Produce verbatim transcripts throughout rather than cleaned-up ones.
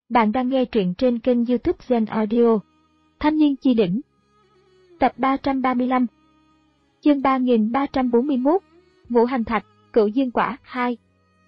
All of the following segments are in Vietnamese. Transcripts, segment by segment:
Bạn đang nghe truyện trên kênh YouTube Zen Audio. Thanh niên chi đỉnh. Tập ba trăm ba mươi lăm. Chương ba nghìn ba trăm bốn mươi mốt. Ngũ hành thạch, cửu dương quả hai.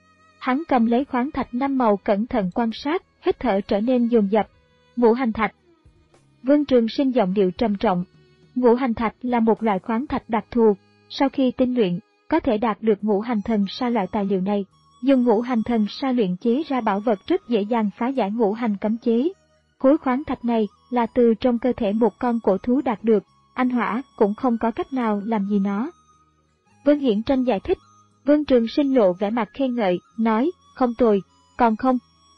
Hắn cầm lấy khoáng thạch năm màu cẩn thận quan sát, hít thở trở nên dồn dập. Ngũ hành thạch. Vương Trường Sinh giọng điệu trầm trọng. Ngũ hành thạch là một loại khoáng thạch đặc thù, sau khi tinh luyện, có thể đạt được ngũ hành thần sa loại tài liệu này. Dùng ngũ hành thần sa luyện chế ra bảo vật rất dễ dàng phá giải ngũ hành cấm chế. Khối khoáng thạch này là từ trong cơ thể một con cổ thú đạt được, anh Hỏa cũng không có cách nào làm gì nó. Vương Hiển Tranh giải thích. Vương Trường Sinh lộ vẻ mặt khen ngợi, nói, không tồi, còn không?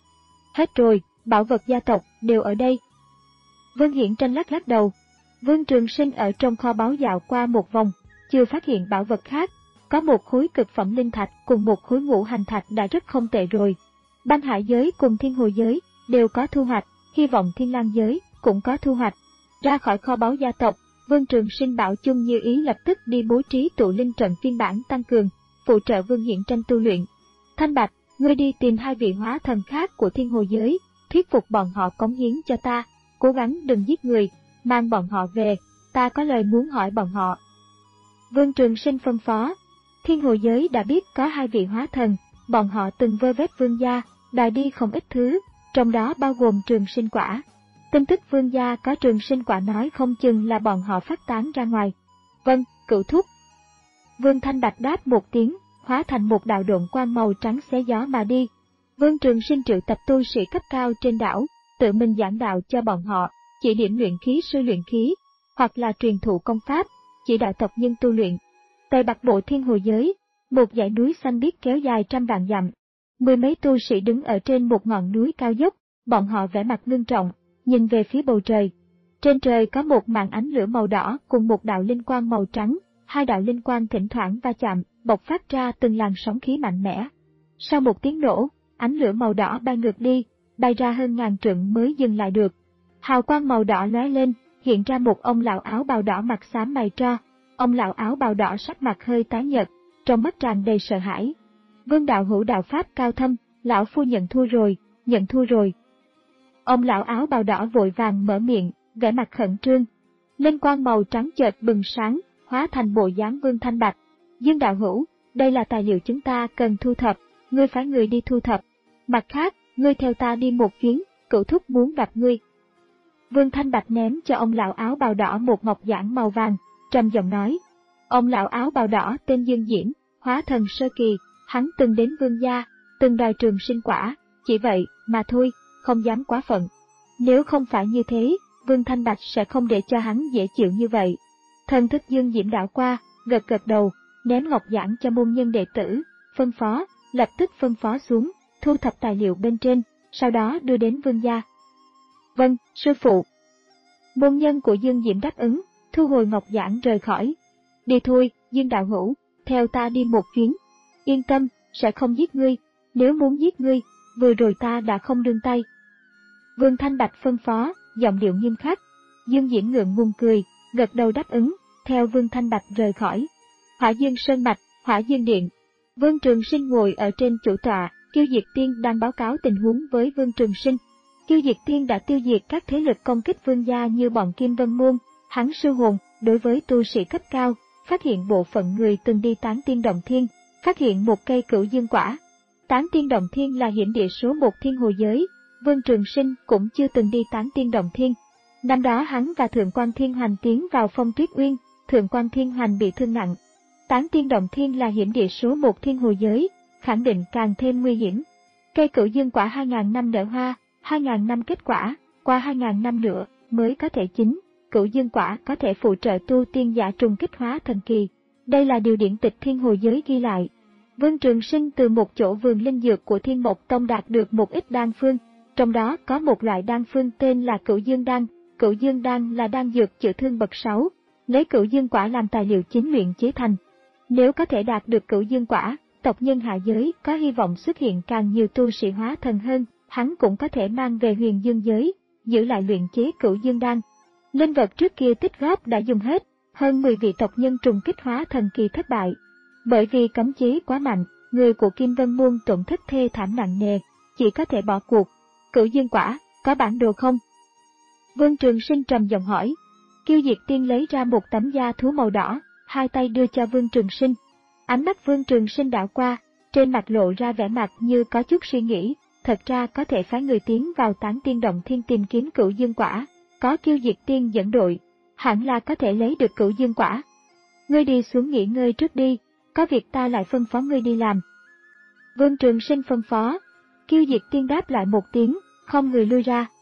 Hết rồi, bảo vật gia tộc đều ở đây. Vương Hiển Tranh lắc lắc đầu. Vương Trường Sinh ở trong kho báu dạo qua một vòng, chưa phát hiện bảo vật khác. Có một khối cực phẩm linh thạch cùng một khối ngũ hành thạch đã rất không tệ rồi. Băng Hải giới cùng Thiên Hồ giới đều có thu hoạch, hy vọng Thiên Lang giới cũng có thu hoạch. Ra khỏi kho báu gia tộc, Vương Trường Sinh bảo Chung Như Ý lập tức đi bố trí tụ linh trận phiên bản tăng cường, phụ trợ Vương Hiển Tranh tu luyện. Thanh Bạch, ngươi đi tìm hai vị hóa thần khác của Thiên Hồ giới, thuyết phục bọn họ cống hiến cho ta, cố gắng đừng giết người, mang bọn họ về, ta có lời muốn hỏi bọn họ. Vương Trường Sinh phân phó. Thiên Hồ giới đã biết có hai vị hóa thần, bọn họ từng vơ vét Vương gia, đòi đi không ít thứ, trong đó bao gồm Trường Sinh quả. Tin tức Vương gia có Trường Sinh quả nói không chừng là bọn họ phát tán ra ngoài. Vâng, cửu thúc. Vương Thanh Bạch đáp một tiếng, hóa thành một đạo độn quang màu trắng xé gió mà đi. Vương Trường Sinh triệu tập tu sĩ cấp cao trên đảo, tự mình giảng đạo cho bọn họ, chỉ điểm luyện khí sư luyện khí, hoặc là truyền thụ công pháp, chỉ đạo tộc nhân tu luyện. Tây Bắc Bộ Thiên Hồ giới, một dãy núi xanh biếc kéo dài trăm vạn dặm. Mười mấy tu sĩ đứng ở trên một ngọn núi cao dốc, bọn họ vẻ mặt ngưng trọng, nhìn về phía bầu trời. Trên trời có một màn ánh lửa màu đỏ cùng một đạo linh quang màu trắng, hai đạo linh quang thỉnh thoảng va chạm, bộc phát ra từng làn sóng khí mạnh mẽ. Sau một tiếng nổ, ánh lửa màu đỏ bay ngược đi, bay ra hơn ngàn trượng mới dừng lại được. Hào quang màu đỏ lóe lên, hiện ra một ông lão áo bào đỏ mặt xám mày tro. Ông lão áo bào đỏ sắc mặt hơi tái nhợt, trong mắt tràn đầy sợ hãi. Vương đạo hữu đạo pháp cao thâm, lão phu nhận thua rồi, nhận thua rồi. Ông lão áo bào đỏ vội vàng mở miệng, vẻ mặt khẩn trương. Linh quang màu trắng chợt bừng sáng, hóa thành bộ dáng Vương Thanh Bạch. Dương đạo hữu, đây là tài liệu chúng ta cần thu thập, ngươi phái người đi thu thập. Mặt khác, ngươi theo ta đi một chuyến, cửu thúc muốn gặp ngươi. Vương Thanh Bạch ném cho ông lão áo bào đỏ một ngọc giản màu vàng, trầm giọng nói. Ông lão áo bào đỏ tên Dương Diễm, hóa thần sơ kỳ, hắn từng đến Vương gia, từng đòi Trường Sinh quả, chỉ vậy mà thôi, không dám quá phận. Nếu không phải như thế, Vương Thanh Bạch sẽ không để cho hắn dễ chịu như vậy. Thần thức Dương Diễm đảo qua, gật gật đầu, ném ngọc giản cho môn nhân đệ tử, phân phó, lập tức phân phó xuống, thu thập tài liệu bên trên, sau đó đưa đến Vương gia. Vâng, sư phụ. Môn nhân của Dương Diễm đáp ứng, thu hồi ngọc giản rời khỏi. Đi thôi, Dương đạo hữu, theo ta đi một chuyến. Yên tâm, sẽ không giết ngươi, nếu muốn giết ngươi, vừa rồi ta đã không đương tay. Vương Thanh Bạch phân phó, giọng điệu nghiêm khắc. Dương Diễm ngượng ngùng cười, gật đầu đáp ứng, theo Vương Thanh Bạch rời khỏi. Hỏa Dương Sơn Mạch, Hỏa Dương Điện. Vương Trường Sinh ngồi ở trên chủ tọa, Kiêu Diệt Tiên đang báo cáo tình huống với Vương Trường Sinh. Kiêu Diệt Tiên đã tiêu diệt các thế lực công kích Vương gia như bọn Kim Vân Môn, hắn sư hồn. Đối với tu sĩ cấp cao, phát hiện bộ phận người từng đi Tán Tiên Động Thiên, phát hiện một cây cửu dương quả. Tán Tiên Động Thiên là hiểm địa số một Thiên Hồ giới, Vương Trường Sinh cũng chưa từng đi Tán Tiên Động Thiên. Năm đó hắn và Thượng Quan Thiên Hoành tiến vào Phong Tuyết Uyên, Thượng Quan Thiên Hoành bị thương nặng. Tán Tiên Động Thiên là hiểm địa số một Thiên Hồ giới, khẳng định càng thêm nguy hiểm. Cây cửu dương quả hai ngàn năm nở hoa, hai ngàn năm kết quả, qua hai ngàn năm nữa mới có thể chín. Cửu dương quả có thể phụ trợ tu tiên giả trùng kích hóa thần kỳ. Đây là điều điển tịch Thiên Hồ giới ghi lại. Vương Trường Sinh từ một chỗ vườn linh dược của Thiên Mộc Tông đạt được một ít đan phương, trong đó có một loại đan phương tên là Cửu Dương đan. Cửu Dương đan là đan dược chữa thương bậc sáu, lấy cửu dương quả làm tài liệu chính luyện chế thành. Nếu có thể đạt được cửu dương quả, tộc nhân hạ giới có hy vọng xuất hiện càng nhiều tu sĩ hóa thần hơn, hắn cũng có thể mang về Huyền Dương giới, giữ lại luyện chế Cửu Dương đan. Linh vật trước kia tích góp đã dùng hết, hơn mười vị tộc nhân trùng kích hóa thần kỳ thất bại. Bởi vì cấm chế quá mạnh, người của Kim Vân Môn tổn thất thê thảm nặng nề, chỉ có thể bỏ cuộc. Cửu dương quả, có bản đồ không? Vương Trường Sinh trầm giọng hỏi. Kiêu Diệt Tiên lấy ra một tấm da thú màu đỏ, hai tay đưa cho Vương Trường Sinh. Ánh mắt Vương Trường Sinh đảo qua, trên mặt lộ ra vẻ mặt như có chút suy nghĩ, thật ra có thể phái người tiến vào Tán Tiên Động Thiên tìm kiếm cửu dương quả, có Kiêu Diệt Tiên dẫn đội, hẳn là có thể lấy được cửu dương quả. Ngươi đi xuống nghỉ ngơi trước đi, có việc ta lại phân phó ngươi đi làm. Vương Trường Sinh phân phó. Kiêu Diệt Tiên đáp lại một tiếng, không người lui ra.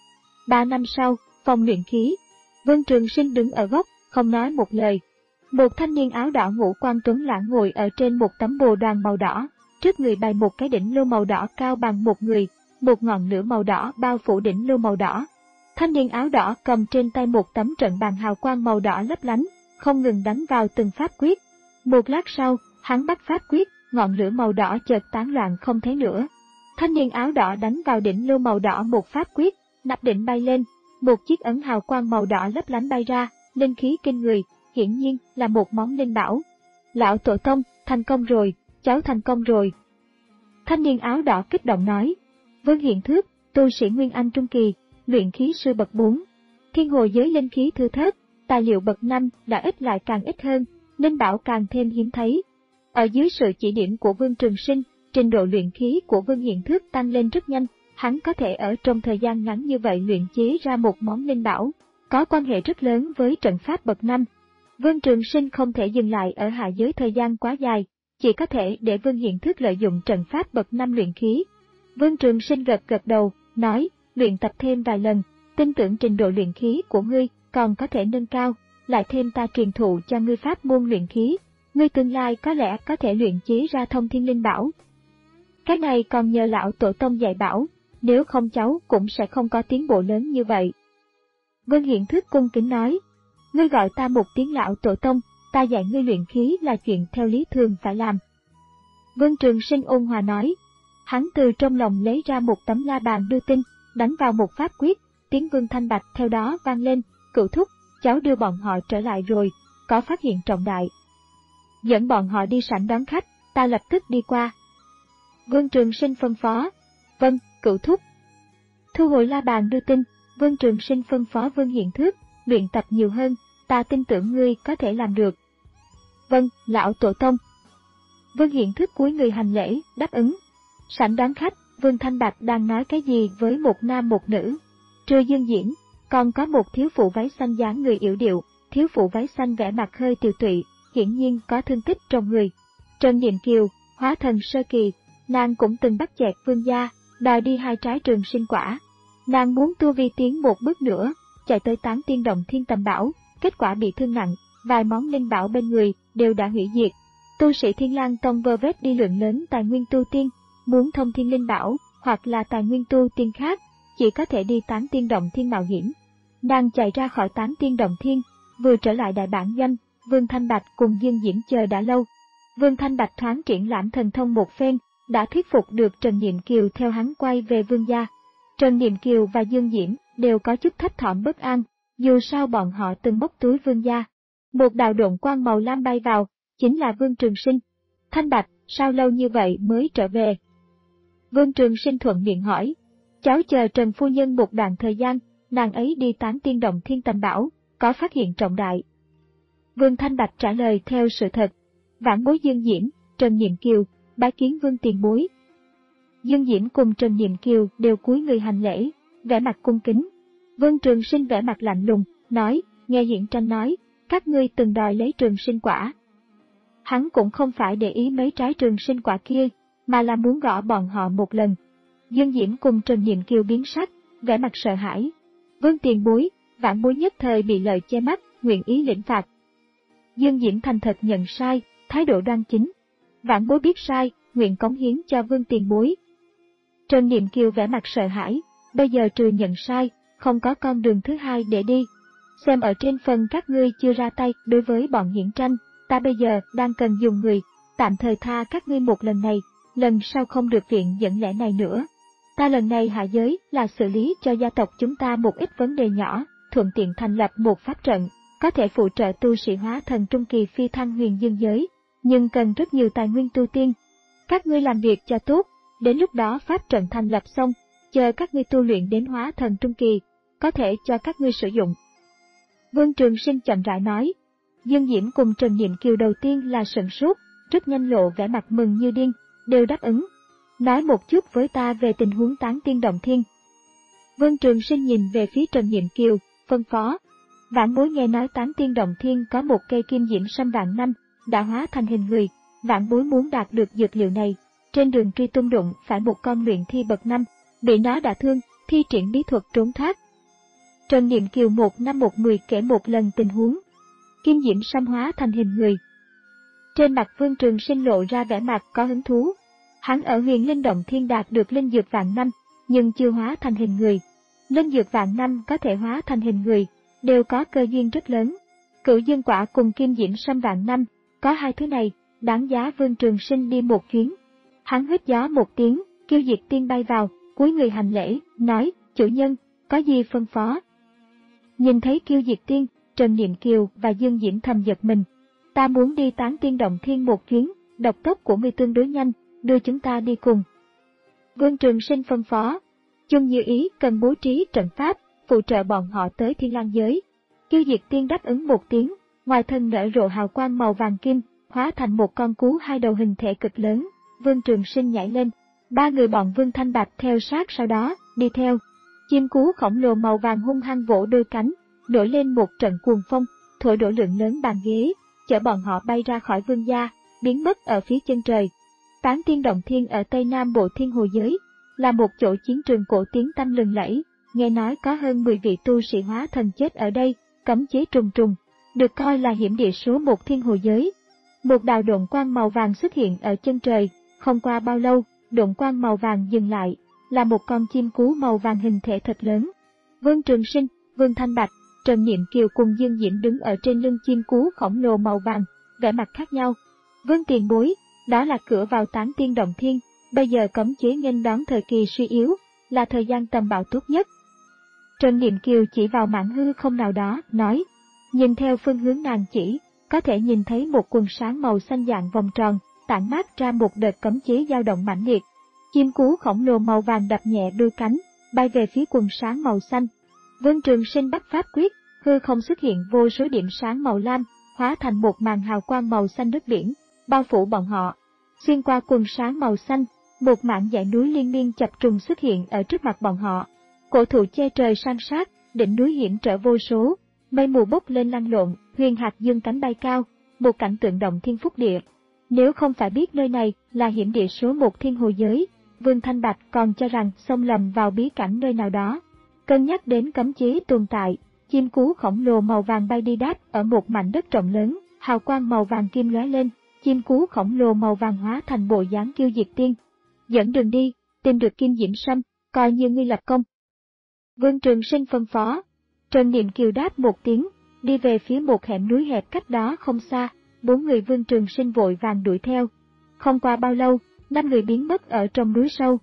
Ba năm sau, phòng luyện khí, Vương Trường Sinh đứng ở góc, không nói một lời. Một thanh niên áo đỏ ngũ quan tuấn lãng ngồi ở trên một tấm bồ đoàn màu đỏ, trước người bày một cái đỉnh lưu màu đỏ cao bằng một người, một ngọn lửa màu đỏ bao phủ đỉnh lưu màu đỏ. Thanh niên áo đỏ cầm trên tay một tấm trận bàn hào quang màu đỏ lấp lánh, không ngừng đánh vào từng pháp quyết. Một lát sau, hắn bắt pháp quyết, ngọn lửa màu đỏ chợt tán loạn không thấy nữa. Thanh niên áo đỏ đánh vào đỉnh lưu màu đỏ một pháp quyết, nắp đỉnh bay lên, một chiếc ấn hào quang màu đỏ lấp lánh bay ra, linh khí kinh người, hiển nhiên là một món linh bảo. Lão tổ tông, thành công rồi, cháu thành công rồi. Thanh niên áo đỏ kích động nói. Vương Hiển Thước, tu sĩ Nguyên Anh Trung Kỳ, luyện khí sư bậc bốn. Thiên hồ giới linh khí thưa thớt, tài liệu bậc năm đã ít lại càng ít hơn, linh bảo càng thêm hiếm thấy. Ở dưới sự chỉ điểm của Vương Trường Sinh, trình độ luyện khí của Vương Hiển Thước tăng lên rất nhanh, hắn có thể ở trong thời gian ngắn như vậy luyện chế ra một món linh bảo, có quan hệ rất lớn với trận pháp bậc năm. Vương Trường Sinh không thể dừng lại ở hạ giới thời gian quá dài, chỉ có thể để Vương Hiển Thước lợi dụng trận pháp bậc năm luyện khí. Vương Trường Sinh gật gật đầu, nói, luyện tập thêm vài lần, tin tưởng trình độ luyện khí của ngươi còn có thể nâng cao, lại thêm ta truyền thụ cho ngươi pháp môn luyện khí, ngươi tương lai có lẽ có thể luyện chế ra thông thiên linh bảo. Cái này còn nhờ lão tổ tông dạy bảo, nếu không cháu cũng sẽ không có tiến bộ lớn như vậy. Vương Hiển Thước cung kính nói, ngươi gọi ta một tiếng lão tổ tông, ta dạy ngươi luyện khí là chuyện theo lý thường phải làm. Vương Trường Sinh ôn hòa nói, hắn từ trong lòng lấy ra một tấm la bàn đưa tin, đánh vào một pháp quyết, tiếng Vương Thanh Bạch theo đó vang lên, cửu thúc, cháu đưa bọn họ trở lại rồi, có phát hiện trọng đại. Dẫn bọn họ đi sảnh đón khách, ta lập tức đi qua. Vương Trường Sinh phân phó, vâng, cửu thúc. Thu hồi la bàn đưa tin, Vương Trường Sinh phân phó Vương Hiển Thước, luyện tập nhiều hơn, ta tin tưởng ngươi có thể làm được. Vâng, lão tổ tông. Vương Hiển Thước cúi người hành lễ, đáp ứng. Sảnh đón khách, Vương Thanh Bạch đang nói cái gì với một nam một nữ. Trưa dương diễn, còn có một thiếu phụ váy xanh dáng người yểu điệu, thiếu phụ váy xanh vẻ mặt hơi tiều tụy, hiển nhiên có thương tích trong người. Trần Niệm Kiều, hóa thần sơ kỳ, nàng cũng từng bắt chẹt Vương gia, đòi đi hai trái trường sinh quả. Nàng muốn tu vi tiến một bước nữa, chạy tới Tán Tiên Động Thiên tầm bảo, kết quả bị thương nặng, vài món linh bảo bên người đều đã hủy diệt. Tu sĩ Thiên Lang Tông vơ vét đi lượng lớn tài nguyên tu tiên, muốn thông thiên linh bảo hoặc là tài nguyên tu tiên khác, chỉ có thể đi Tán Tiên Động Thiên mạo hiểm. Nàng chạy ra khỏi Tán Tiên Động Thiên, vừa trở lại đại bản doanh, Vương Thanh Bạch cùng Dương Diễm chờ đã lâu. Vương Thanh Bạch thoáng triển lãm thần thông một phen, đã thuyết phục được Trần Niệm Kiều theo hắn quay về Vương gia. Trần Niệm Kiều và Dương Diễm đều có chút thấp thỏm bất an, dù sao bọn họ từng móc túi Vương gia. Một đạo độn quang màu lam bay vào, chính là Vương Trường Sinh. Thanh Bạch, sao lâu như vậy mới trở về? Vương Trường Sinh thuận miệng hỏi. Cháu chờ Trần phu nhân một đoạn thời gian, nàng ấy đi Tán Tiên Động Thiên tầm bảo, có phát hiện trọng đại. Vương Thanh Bạch trả lời theo sự thật. Vãn bối Dương Diễm, Trần Niệm Kiều, bái kiến Vương tiền bối. Dương Diễm cùng Trần Niệm Kiều đều cúi người hành lễ, vẻ mặt cung kính. Vương Trường Sinh vẻ mặt lạnh lùng, nói, nghe Hiển Tranh nói, các ngươi từng đòi lấy trường sinh quả. Hắn cũng không phải để ý mấy trái trường sinh quả kia, mà là muốn gõ bọn họ một lần. Dương Diễm cùng Trần Niệm Kiều biến sắc, vẻ mặt sợ hãi. Vương tiền bối, vãn bối nhất thời bị lợi che mắt, nguyện ý lĩnh phạt. Dương Diễm thành thật nhận sai, thái độ đoan chính. Vãn bối biết sai, nguyện cống hiến cho Vương tiền bối. Trần Niệm Kiều vẻ mặt sợ hãi, bây giờ trừ nhận sai, không có con đường thứ hai để đi. Xem ở trên phần các ngươi chưa ra tay đối với bọn Hiển Tranh, ta bây giờ đang cần dùng người, tạm thời tha các ngươi một lần này, lần sau không được viện dẫn lẽ này nữa. Ta lần này hạ giới là xử lý cho gia tộc chúng ta một ít vấn đề nhỏ, thuận tiện thành lập một pháp trận, có thể phụ trợ tu sĩ hóa thần trung kỳ phi thăng huyền dương giới, nhưng cần rất nhiều tài nguyên tu tiên. Các ngươi làm việc cho tốt, đến lúc đó pháp trận thành lập xong, chờ các ngươi tu luyện đến hóa thần trung kỳ, có thể cho các ngươi sử dụng. Vương Trường Sinh chậm rãi nói. Dương Diễm cùng Trần Niệm Kiều đầu tiên là sửng sốt, rất nhanh lộ vẻ mặt mừng như điên, đều đáp ứng. Nói một chút với ta về tình huống Tán Tiên Động Thiên. Vương Trường Sinh nhìn về phía Trần Niệm Kiều, phân phó. Vãn bối nghe nói Tán Tiên Động Thiên có một cây kim diễm sâm vạn năm, đã hóa thành hình người, vãn bối muốn đạt được dược liệu này. Trên đường truy tung đụng phải một con luyện thi bậc năm, bị nó đả thương, thi triển bí thuật trốn thoát. Trần Niệm Kiều một năm một mười kể một lần tình huống. Kim diễm sâm hóa thành hình người. Trên mặt Vương Trường Sinh lộ ra vẻ mặt có hứng thú. Hắn ở Huyền Linh Động Thiên đạt được linh dược vạn năm, nhưng chưa hóa thành hình người. Linh dược vạn năm có thể hóa thành hình người, đều có cơ duyên rất lớn. Cửu dương quả cùng kim diễm sâm vạn năm, có hai thứ này, đáng giá Vương Trường Sinh đi một chuyến. Hắn hít gió một tiếng, Kiêu Diệt Tiên bay vào, cúi người hành lễ, nói, chủ nhân, có gì phân phó? Nhìn thấy Kiêu Diệt Tiên, Trần Niệm Kiều và Dương Diễm thầm giật mình. Ta muốn đi Tán Tiên Động Thiên một chuyến, độc tốc của ngươi tương đối nhanh, đưa chúng ta đi cùng. Vương Trường Sinh phân phó, Chung Như Ý cần bố trí trận pháp, phụ trợ bọn họ tới Thiên Lang giới. Kiêu Diệt Tiên đáp ứng một tiếng, ngoài thân nở rộ hào quang màu vàng kim, hóa thành một con cú hai đầu hình thể cực lớn. Vương Trường Sinh nhảy lên, ba người bọn Vương Thanh Bạch theo sát sau đó, đi theo. Chim cú khổng lồ màu vàng hung hăng vỗ đôi cánh, nổi lên một trận cuồng phong, thổi đổ lượng lớn bàn ghế, chở bọn họ bay ra khỏi vương gia, biến mất ở phía chân trời. Tán Tiên Động Thiên ở Tây Nam Bộ Thiên Hồ Giới, là một chỗ chiến trường cổ tiếng tăm lừng lẫy, nghe nói có hơn mười vị tu sĩ hóa thần chết ở đây, cấm chế trùng trùng, được coi là hiểm địa số một Thiên Hồ Giới. Một đạo độn quang màu vàng xuất hiện ở chân trời, không qua bao lâu, độn quang màu vàng dừng lại, là một con chim cú màu vàng hình thể thật lớn. Vương Trường Sinh, Vương Thanh Bạch, Trần Niệm Kiều cùng Dương Diễm đứng ở trên lưng chim cú khổng lồ màu vàng, vẻ mặt khác nhau. Vương tiền bối, đó là cửa vào Tán Tiên Động Thiên, bây giờ cấm chế nghênh đón thời kỳ suy yếu, là thời gian tầm bão tốt nhất. Trần Niệm Kiều chỉ vào mảng hư không nào đó, nói, nhìn theo phương hướng nàng chỉ, có thể nhìn thấy một quần sáng màu xanh dạng vòng tròn, tản mát ra một đợt cấm chế dao động mãnh liệt. Chim cú khổng lồ màu vàng đập nhẹ đôi cánh, bay về phía quần sáng màu xanh. Vương Trường Sinh bắt pháp quyết, hư không xuất hiện vô số điểm sáng màu lam, hóa thành một màn hào quang màu xanh nước biển, bao phủ bọn họ. Xuyên qua quần sáng màu xanh, một mảng dãy núi liên miên chập trùng xuất hiện ở trước mặt bọn họ. Cổ thụ che trời san sát, đỉnh núi hiểm trở vô số, mây mù bốc lên lăn lộn, huyền hạt dương cánh bay cao, một cảnh tượng động thiên phúc địa. Nếu không phải biết nơi này là hiểm địa số một Thiên Hồ Giới, Vương Thanh Bạch còn cho rằng xông lầm vào bí cảnh nơi nào đó. Cân nhắc đến cấm chế tồn tại, chim cú khổng lồ màu vàng bay đi đáp ở một mảnh đất rộng lớn, hào quang màu vàng kim lóe lên, chim cú khổng lồ màu vàng hóa thành bộ dáng Kiêu Diệt Tiên. Dẫn đường đi, tìm được kim diễm sâm, coi như ngươi lập công. Vương Trường Sinh phân phó. Trần Niệm Kiều đáp một tiếng, đi về phía một hẻm núi hẹp cách đó không xa, bốn người Vương Trường Sinh vội vàng đuổi theo. Không qua bao lâu, năm người biến mất ở trong núi sâu.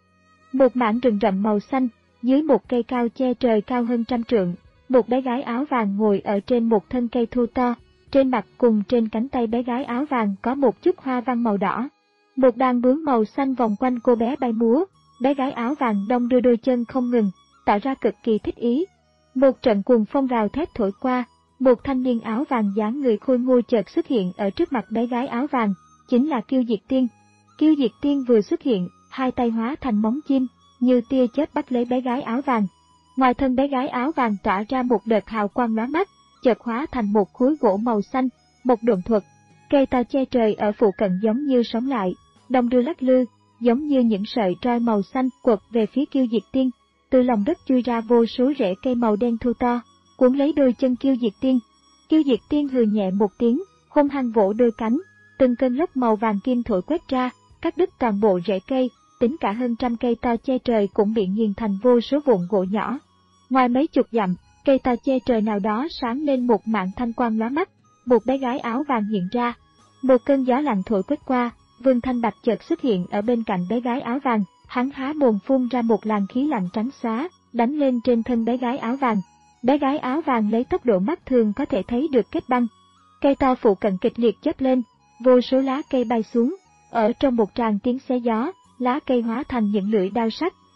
Một mảng rừng rậm màu xanh, dưới một cây cao che trời cao hơn trăm trượng, một bé gái áo vàng ngồi ở trên một thân cây thô to, trên mặt cùng trên cánh tay bé gái áo vàng có một chút hoa văn màu đỏ. Một đàn bướm màu xanh vòng quanh cô bé bay múa, bé gái áo vàng đong đưa đôi chân không ngừng, tỏ ra cực kỳ thích ý. Một trận cuồng phong rào thét thổi qua, một thanh niên áo vàng dáng người khôi ngô chợt xuất hiện ở trước mặt bé gái áo vàng, chính là Kiêu Diệt Tiên. Kiêu Diệt Tiên vừa xuất hiện, hai tay hóa thành móng chim, như tia chớp bắt lấy bé gái áo vàng. Ngoài thân bé gái áo vàng tỏa ra một đợt hào quang lóa mắt, chợt hóa thành một khối gỗ màu xanh, một độn thuật. Cây to che trời ở phụ cận giống như sống lại, đong đưa lắc lư, giống như những sợi trói màu xanh quật về phía Kiêu Diệt Tiên. Từ lòng đất chui ra vô số rễ cây màu đen thô to, cuốn lấy đôi chân Kiêu Diệt Tiên. Kiêu Diệt Tiên hừ nhẹ một tiếng, hung hăng vỗ đôi cánh, từng cơn lốc màu vàng kim thổi quét ra, cắt đứt toàn bộ rễ cây, tính cả hơn trăm cây to che trời cũng bị nghiền thành vô số vụn gỗ nhỏ. Ngoài mấy chục dặm, cây to che trời nào đó sáng lên một mảng thanh quang lóa mắt, một bé gái áo vàng hiện ra. Một cơn gió lạnh thổi quét qua, Vương Thanh Bạch chợt xuất hiện ở bên cạnh bé gái áo vàng, hắn há mồm phun ra một làn khí lạnh trắng xóa, đánh lên trên thân bé gái áo vàng. Bé gái áo vàng lấy tốc độ mắt thường có thể thấy được kết băng. Cây to phụ cận kịch liệt chớp lên, vô số lá cây bay xuống, ở trong một tràng tiếng xé gió, lá cây hóa thành những lưỡi đao sắc,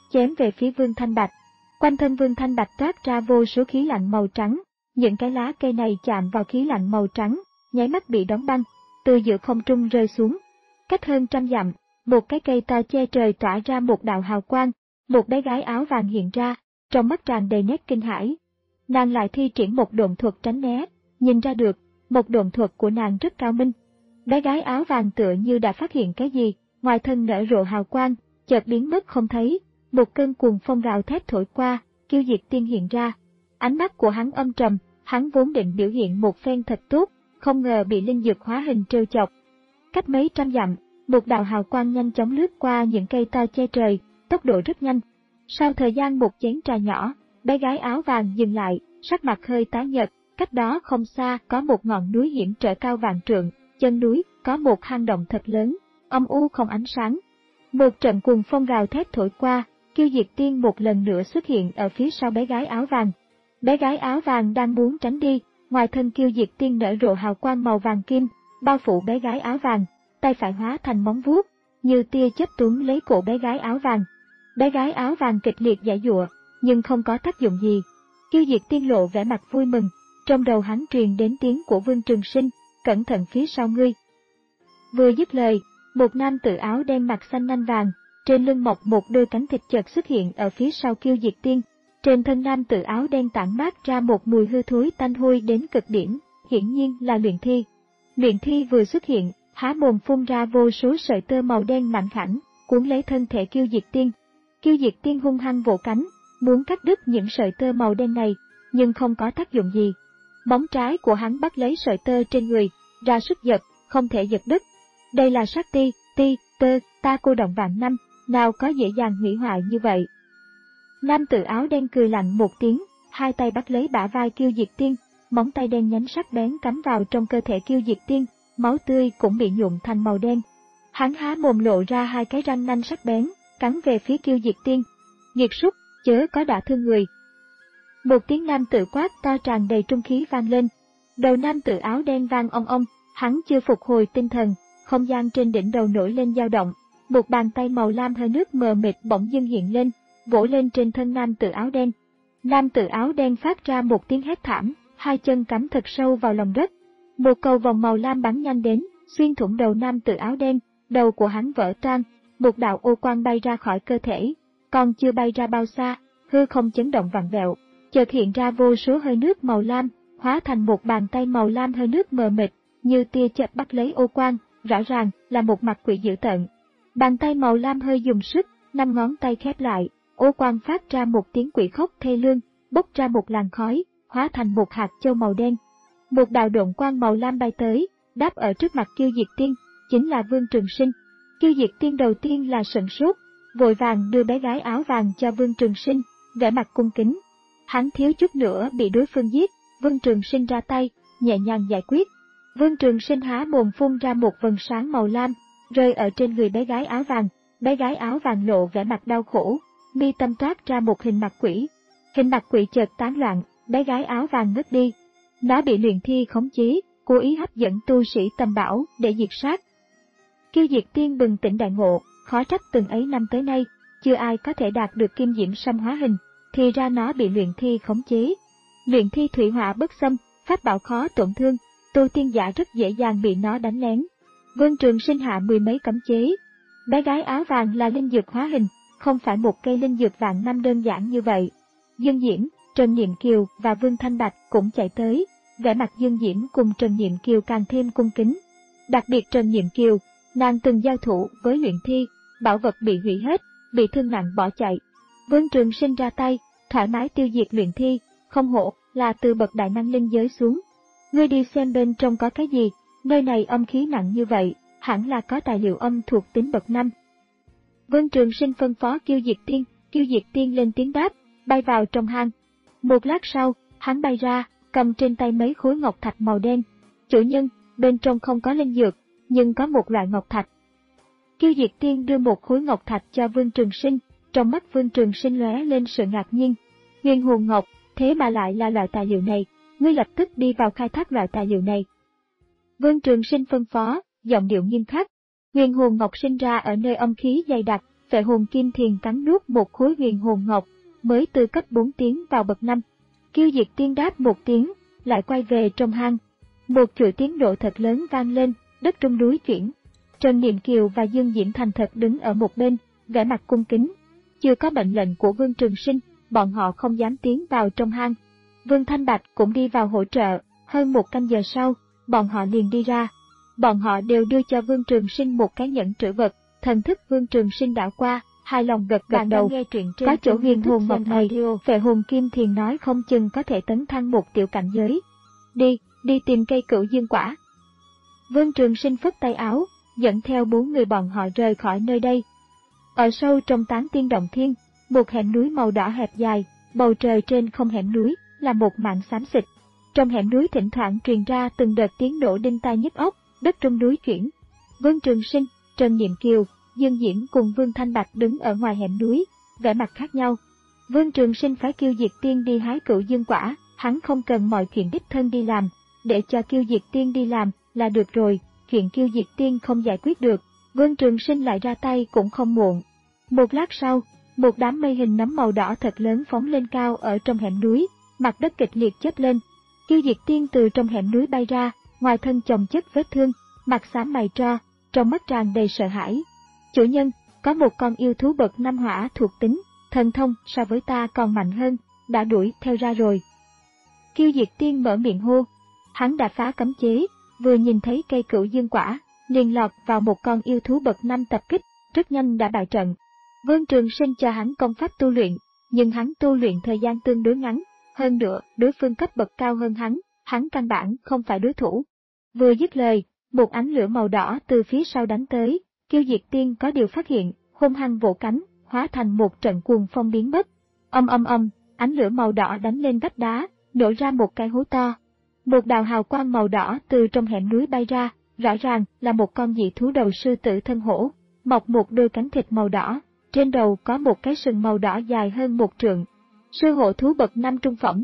chém về phía Vương Thanh Bạch. Quanh thân Vương Thanh Bạch toát ra vô số khí lạnh màu trắng, những cái lá cây này chạm vào khí lạnh màu trắng, nháy mắt bị đóng băng, từ giữa không trung rơi xuống. Cách hơn trăm dặm, một cái cây to che trời tỏa ra một đạo hào quang, một bé gái áo vàng hiện ra, trong mắt tràn đầy nét kinh hãi. Nàng lại thi triển một độn thuật tránh né, nhìn ra được, một độn thuật của nàng rất cao minh. Bé gái áo vàng tựa như đã phát hiện cái gì, ngoài thân nở rộ hào quang, chợt biến mất không thấy, một cơn cuồng phong gào thét thổi qua, Kiêu Diệt Tiên hiện ra. Ánh mắt của hắn âm trầm, hắn vốn định biểu hiện một phen thật tốt, không ngờ bị linh dược hóa hình trêu chọc. Cách mấy trăm dặm, một đạo hào quang nhanh chóng lướt qua những cây to che trời, tốc độ rất nhanh. Sau thời gian một chén trà nhỏ, bé gái áo vàng dừng lại, sắc mặt hơi tái nhợt, cách đó không xa có một ngọn núi hiểm trở cao vạn trượng, chân núi có một hang động thật lớn, âm u không ánh sáng. Một trận cuồng phong gào thét thổi qua, Kiêu Diệt Tiên một lần nữa xuất hiện ở phía sau bé gái áo vàng. Bé gái áo vàng đang muốn tránh đi, ngoài thân Kiêu Diệt Tiên nở rộ hào quang màu vàng kim, bao phủ bé gái áo vàng, tay phải hóa thành móng vuốt, như tia chớp túm lấy cổ bé gái áo vàng. Bé gái áo vàng kịch liệt giãy giụa, nhưng không có tác dụng gì. Kiêu Diệt Tiên lộ vẻ mặt vui mừng, trong đầu hắn truyền đến tiếng của Vương Trường Sinh, cẩn thận phía sau ngươi. Vừa dứt lời, một nam tử áo đen mặt xanh nanh vàng, trên lưng mọc một đôi cánh thịt chợt xuất hiện ở phía sau Kiêu Diệt Tiên. Trên thân nam tử áo đen tản mát ra một mùi hư thối tanh hôi đến cực điểm, hiển nhiên là luyện thi. Luyện thi vừa xuất hiện, há mồm phun ra vô số sợi tơ màu đen mảnh khảnh, cuốn lấy thân thể Kiêu Diệt Tiên. Kiêu Diệt Tiên hung hăng vỗ cánh, muốn cắt đứt những sợi tơ màu đen này, nhưng không có tác dụng gì. Móng trái của hắn bắt lấy sợi tơ trên người, ra sức giật, không thể giật đứt. Đây là sát ti, ti, tơ, ta cô động vạn năm, nào có dễ dàng hủy hoại như vậy. Nam tử áo đen cười lạnh một tiếng, hai tay bắt lấy bả vai Kiêu Diệt Tiên, móng tay đen nhánh sắc bén cắm vào trong cơ thể Kiêu Diệt Tiên, máu tươi cũng bị nhuộm thành màu đen. Hắn há mồm lộ ra hai cái răng nanh sắc bén, cắn về phía Kiêu Diệt Tiên. Nghiệt súc, chớ có đả thương người. Một tiếng nam tử quát to tràn đầy trung khí vang lên. Đầu nam tử áo đen vang ong ong, hắn chưa phục hồi tinh thần, không gian trên đỉnh đầu nổi lên dao động. Một bàn tay màu lam hơi nước mờ mịt bỗng dưng hiện lên, vỗ lên trên thân nam tử áo đen. Nam tử áo đen phát ra một tiếng hét thảm, hai chân cắm thật sâu vào lòng đất. Một cầu vòng màu lam bắn nhanh đến, xuyên thủng đầu nam tử áo đen, đầu của hắn vỡ toang, một đạo ô quang bay ra khỏi cơ thể, còn chưa bay ra bao xa, hư không chấn động vặn vẹo, chợt hiện ra vô số hơi nước màu lam, hóa thành một bàn tay màu lam hơi nước mờ mịt, như tia chớp bắt lấy ô quang, rõ ràng là một mặt quỷ dữ tợn. Bàn tay màu lam hơi dùng sức, năm ngón tay khép lại, ô quang phát ra một tiếng quỷ khóc thê lương, bốc ra một làn khói, hóa thành một hạt châu màu đen. Một đạo độn quang màu lam bay tới, đáp ở trước mặt Kiêu Diệt Tiên, chính là Vương Trường Sinh. Kiêu Diệt Tiên đầu tiên là sửng sốt, vội vàng đưa bé gái áo vàng cho Vương Trường Sinh, vẻ mặt cung kính. Hắn thiếu chút nữa bị đối phương giết, Vương Trường Sinh ra tay, nhẹ nhàng giải quyết. Vương Trường Sinh há mồm phun ra một vầng sáng màu lam, rơi ở trên người bé gái áo vàng. Bé gái áo vàng lộ vẻ mặt đau khổ, mi tâm toát ra một hình mặt quỷ. Hình mặt quỷ chợt tán loạn, bé gái áo vàng ngất đi. Nó bị luyện thi khống chế, cố ý hấp dẫn tu sĩ tầm bảo để diệt sát. Kiêu Diệt Tiên bừng tỉnh đại ngộ, khó trách từng ấy năm tới nay, chưa ai có thể đạt được kim diễm sâm hóa hình, thì ra nó bị luyện thi khống chế. Luyện thi thủy hỏa bất xâm, pháp bảo khó tổn thương, tu tiên giả rất dễ dàng bị nó đánh lén. Vương Trường Sinh hạ mười mấy cấm chế. Bé gái áo vàng là linh dược hóa hình, không phải một cây linh dược vạn năm đơn giản như vậy. Dương Diễm, Trần Niệm Kiều và Vương Thanh Bạch cũng chạy tới, vẻ mặt Dương Diễm cùng Trần Niệm Kiều càng thêm cung kính. Đặc biệt Trần Niệm Kiều, nàng từng giao thủ với luyện thi, bảo vật bị hủy hết, bị thương nặng bỏ chạy. Vương Trường Sinh ra tay, thoải mái tiêu diệt luyện thi, không hổ là từ bậc đại năng linh giới xuống. Ngươi đi xem bên trong có cái gì, nơi này âm khí nặng như vậy, hẳn là có tài liệu âm thuộc tính bậc năm. Vương Trường Sinh phân phó Kiêu Diệt Tiên, Kiêu Diệt Tiên lên tiếng đáp, bay vào trong hang. Một lát sau, hắn bay ra, cầm trên tay mấy khối ngọc thạch màu đen. Chủ nhân, bên trong không có linh dược, nhưng có một loại ngọc thạch. Kiêu Diệt Tiên đưa một khối ngọc thạch cho Vương Trường Sinh, trong mắt Vương Trường Sinh lóe lên sự ngạc nhiên. Nguyên hồn ngọc, thế mà lại là loại tài liệu này, ngươi lập tức đi vào khai thác loại tài liệu này. Vương Trường Sinh phân phó, giọng điệu nghiêm khắc. Nguyên hồn ngọc sinh ra ở nơi âm khí dày đặc, Phệ hồn kim thiền cắn nuốt một khối huyền hồn ngọc, mới từ cấp bốn tiến vào bậc năm. Kiêu diệt tiên đáp một tiếng, lại quay về trong hang. Một chuỗi tiếng nổ thật lớn vang lên, đất rung núi chuyển. Trần Niệm Kiều và Dương Diễm thành thật đứng ở một bên, vẻ mặt cung kính. Chưa có mệnh lệnh của Vương Trường Sinh, bọn họ không dám tiến vào trong hang. Vương Thanh Bạch cũng đi vào hỗ trợ, hơn một canh giờ sau, bọn họ liền đi ra. Bọn họ đều đưa cho Vương Trường Sinh một cái nhẫn trữ vật, thần thức Vương Trường Sinh đảo qua, hài lòng gật gật đầu. Nghe truyện trên có chỗ huyền hồn ngọc này, Phệ hồn kim thiền nói không chừng có thể tấn thăng một tiểu cảnh giới. Đi, đi tìm cây cửu dương quả. Vương Trường Sinh phất tay áo, dẫn theo bốn người bọn họ rời khỏi nơi đây. Ở sâu trong tán tiên động thiên, một hẻm núi màu đỏ hẹp dài, bầu trời trên không hẻm núi là một mảng xám xịt. Trong hẻm núi thỉnh thoảng truyền ra từng đợt tiếng nổ đinh tai nhức óc, đất trong núi chuyển. Vương Trường Sinh, Trần Niệm Kiều, Dương Diễm cùng Vương Thanh Bạch đứng ở ngoài hẻm núi, vẻ mặt khác nhau. Vương Trường Sinh phải Kiêu Diệt Tiên đi hái cửu dương quả, hắn không cần mọi chuyện đích thân đi làm, để cho Kiêu Diệt Tiên đi làm là được rồi, chuyện Kiêu Diệt Tiên không giải quyết được, Vương Trường Sinh lại ra tay cũng không muộn. Một lát sau, một đám mây hình nấm màu đỏ thật lớn phóng lên cao ở trong hẻm núi, mặt đất kịch liệt chớp lên. Kiêu Diệt Tiên từ trong hẻm núi bay ra, ngoài thân chồng chất vết thương, mặt xám mày tro, trong mắt tràn đầy sợ hãi. Chủ nhân, có một con yêu thú bậc năm hỏa thuộc tính, thần thông so với ta còn mạnh hơn, đã đuổi theo ra rồi. Kiêu Diệt Tiên mở miệng hô, hắn đã phá cấm chế, vừa nhìn thấy cây cửu dương quả, liền lọt vào một con yêu thú bậc năm tập kích, rất nhanh đã bại trận. Vương Trường Sinh cho hắn công pháp tu luyện, nhưng hắn tu luyện thời gian tương đối ngắn, hơn nữa đối phương cấp bậc cao hơn hắn, hắn căn bản không phải đối thủ. Vừa dứt lời, một ánh lửa màu đỏ từ phía sau đánh tới, Kiêu Diệt Tiên có điều phát hiện, hung hăng vỗ cánh, hóa thành một trận cuồng phong biến mất. Âm âm âm, ánh lửa màu đỏ đánh lên vách đá, nổ ra một cái hố to. Một đạo hào quang màu đỏ từ trong hẻm núi bay ra, rõ ràng là một con dị thú đầu sư tử thân hổ, mọc một đôi cánh thịt màu đỏ, trên đầu có một cái sừng màu đỏ dài hơn một trượng. Sư hổ thú bậc năm trung phẩm.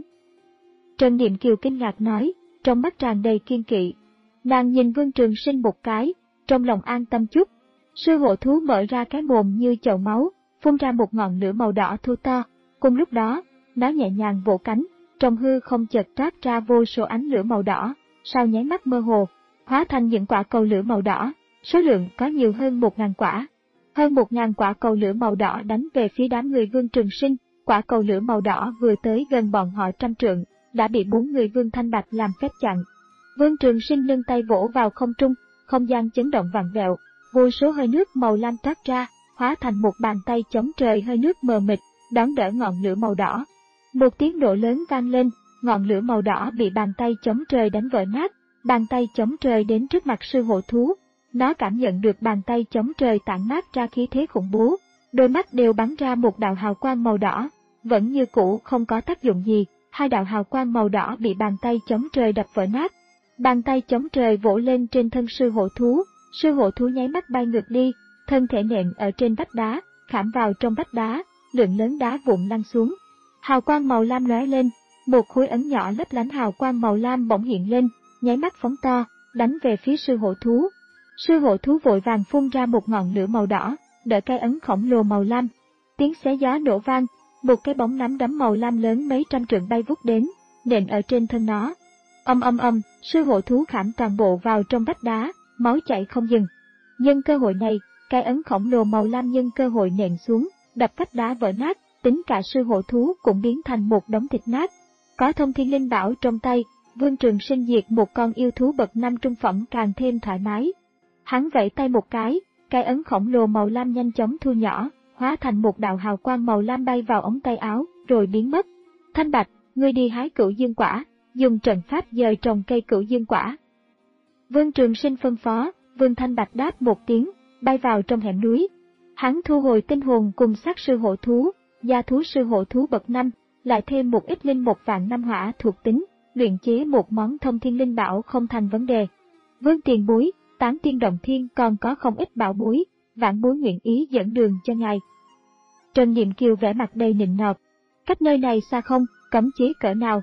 Trần Niệm Kiều kinh ngạc nói, trong mắt tràn đầy kiên kỵ. Nàng nhìn Vương Trường Sinh một cái, trong lòng an tâm chút. Sư hổ thú mở ra cái mồm như chậu máu, phun ra một ngọn lửa màu đỏ thô to. Cùng lúc đó, nó nhẹ nhàng vỗ cánh, trong hư không chợt toát ra vô số ánh lửa màu đỏ, sau nháy mắt mơ hồ, hóa thành những quả cầu lửa màu đỏ, số lượng có nhiều hơn một ngàn quả. Hơn một ngàn quả cầu lửa màu đỏ đánh về phía đám người Vương Trường Sinh, quả cầu lửa màu đỏ vừa tới gần bọn họ trăm trượng, đã bị bốn người Vương Thanh Bạch làm phép chặn. Vương Trường Sinh nâng tay vỗ vào không trung, không gian chấn động vặn vẹo, vô số hơi nước màu lam toát ra, hóa thành một bàn tay chống trời hơi nước mờ mịt, đón đỡ ngọn lửa màu đỏ. Một tiếng nổ lớn vang lên, ngọn lửa màu đỏ bị bàn tay chống trời đánh vỡ nát, bàn tay chống trời đến trước mặt sư hổ thú. Nó cảm nhận được bàn tay chống trời tản mát ra khí thế khủng bố, đôi mắt đều bắn ra một đạo hào quang màu đỏ, vẫn như cũ không có tác dụng gì, hai đạo hào quang màu đỏ bị bàn tay chống trời đập vỡ nát. Bàn tay chống trời vỗ lên trên thân sư hổ thú, sư hổ thú nháy mắt bay ngược đi, thân thể nện ở trên vách đá, khảm vào trong vách đá, lượng lớn đá vụn lăn xuống. Hào quang màu lam lóe lên, một khối ấn nhỏ lấp lánh hào quang màu lam bỗng hiện lên, nháy mắt phóng to, đánh về phía sư hổ thú. Sư hổ thú vội vàng phun ra một ngọn lửa màu đỏ, đỡ cái ấn khổng lồ màu lam. Tiếng xé gió nổ vang, một cái bóng nắm đấm màu lam lớn mấy trăm trượng bay vút đến, nện ở trên thân nó. Âm âm âm, sư hổ thú khảm toàn bộ vào trong vách đá, máu chảy không dừng. Nhân cơ hội này, cái ấn khổng lồ màu lam nhân cơ hội nện xuống, đập vách đá vỡ nát, tính cả sư hổ thú cũng biến thành một đống thịt nát. Có thông thiên linh bảo trong tay, Vương Trường Sinh diệt một con yêu thú bậc năm trung phẩm càng thêm thoải mái. Hắn vẫy tay một cái, cái ấn khổng lồ màu lam nhanh chóng thu nhỏ, hóa thành một đạo hào quang màu lam bay vào ống tay áo, rồi biến mất. Thanh Bạch, ngươi đi hái cửu dương quả, dùng trận pháp dời trồng cây cửu dương quả. Vương Trường Sinh phân phó, Vương Thanh Bạch đáp một tiếng, bay vào trong hẻm núi. Hắn thu hồi tinh hồn cùng sát sư hộ thú, gia thú sư hộ thú bậc năm, lại thêm một ít linh một vạn năm hỏa thuộc tính, luyện chế một món thông thiên linh bảo không thành vấn đề. Vương tiền bối, Tán Tiên Động Thiên còn có không ít bảo bối, vãn bối nguyện ý dẫn đường cho ngài. Trần Niệm Kiều vẻ mặt đầy nịnh nọt, cách nơi này xa không, cấm chế cỡ nào?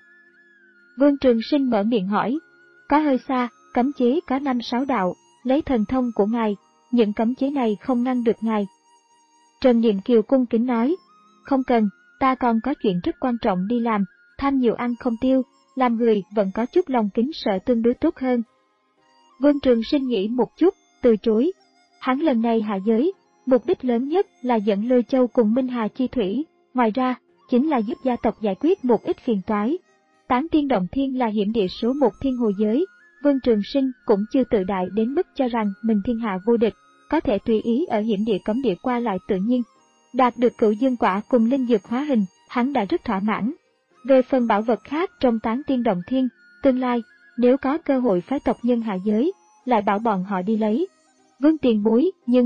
Vương Trường Sinh mở miệng hỏi, có hơi xa, cấm chế có năm sáu đạo, lấy thần thông của ngài, những cấm chế này không ngăn được ngài. Trần Niệm Kiều cung kính nói, không cần, ta còn có chuyện rất quan trọng đi làm, tham nhiều ăn không tiêu, làm người vẫn có chút lòng kính sợ tương đối tốt hơn. Vương Trường Sinh nghĩ một chút, từ chối. Hắn lần này hạ giới, mục đích lớn nhất là dẫn Lôi Châu cùng Minh Hà chi thủy, ngoài ra, chính là giúp gia tộc giải quyết một ít phiền toái. Tán Tiên Động Thiên là hiểm địa số một thiên hồ giới, Vương Trường Sinh cũng chưa tự đại đến mức cho rằng mình thiên hạ vô địch, có thể tùy ý ở hiểm địa cấm địa qua lại tự nhiên. Đạt được Cửu Dương Quả cùng linh dược hóa hình, hắn đã rất thỏa mãn. Về phần bảo vật khác trong Tán Tiên Động Thiên, tương lai, nếu có cơ hội phái tộc nhân hạ giới, lại bảo bọn họ đi lấy. Vương tiền bối, nhưng...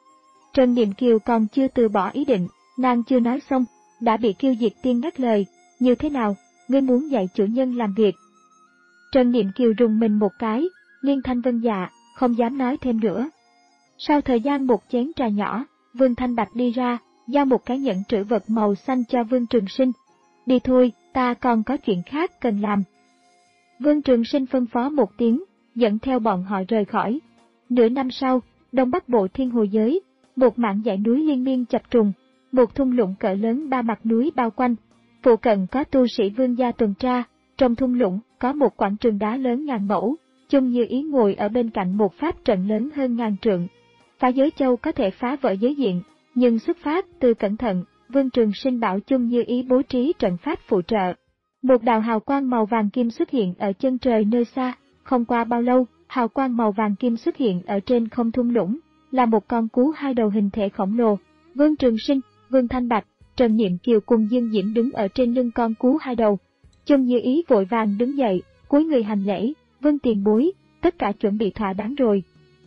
Trần Niệm Kiều còn chưa từ bỏ ý định, nàng chưa nói xong, đã bị Kiêu Diệt Tiên ngắt lời, như thế nào, ngươi muốn dạy chủ nhân làm việc. Trần Niệm Kiều rùng mình một cái, liên thanh vân dạ, không dám nói thêm nữa. Sau thời gian một chén trà nhỏ, Vương Thanh Bạch đi ra, giao một cái nhẫn trữ vật màu xanh cho Vương Trường Sinh. Đi thôi, ta còn có chuyện khác cần làm. Vương Trường Sinh phân phó một tiếng, dẫn theo bọn họ rời khỏi. Nửa năm sau, Đông Bắc Bộ Thiên Hồ Giới, một mảng dãy núi liên miên chập trùng, một thung lũng cỡ lớn ba mặt núi bao quanh. Phụ cận có tu sĩ vương gia tuần tra, trong thung lũng có một quảng trường đá lớn ngàn mẫu, Chung Như Ý ngồi ở bên cạnh một pháp trận lớn hơn ngàn trượng. Phá giới châu có thể phá vỡ giới diện, nhưng xuất phát từ cẩn thận, Vương Trường Sinh bảo Chung Như Ý bố trí trận pháp phụ trợ. Một đạo hào quang màu vàng kim xuất hiện ở chân trời nơi xa, không qua bao lâu, hào quang màu vàng kim xuất hiện ở trên không thung lũng, là một con cú hai đầu hình thể khổng lồ. Vương Trường Sinh, Vương Thanh Bạch, Trần Niệm Kiều cùng Dương Diễm đứng ở trên lưng con cú hai đầu. Chung Như Ý vội vàng đứng dậy, cúi người hành lễ, Vương tiền bối, tất cả chuẩn bị thỏa đáng rồi.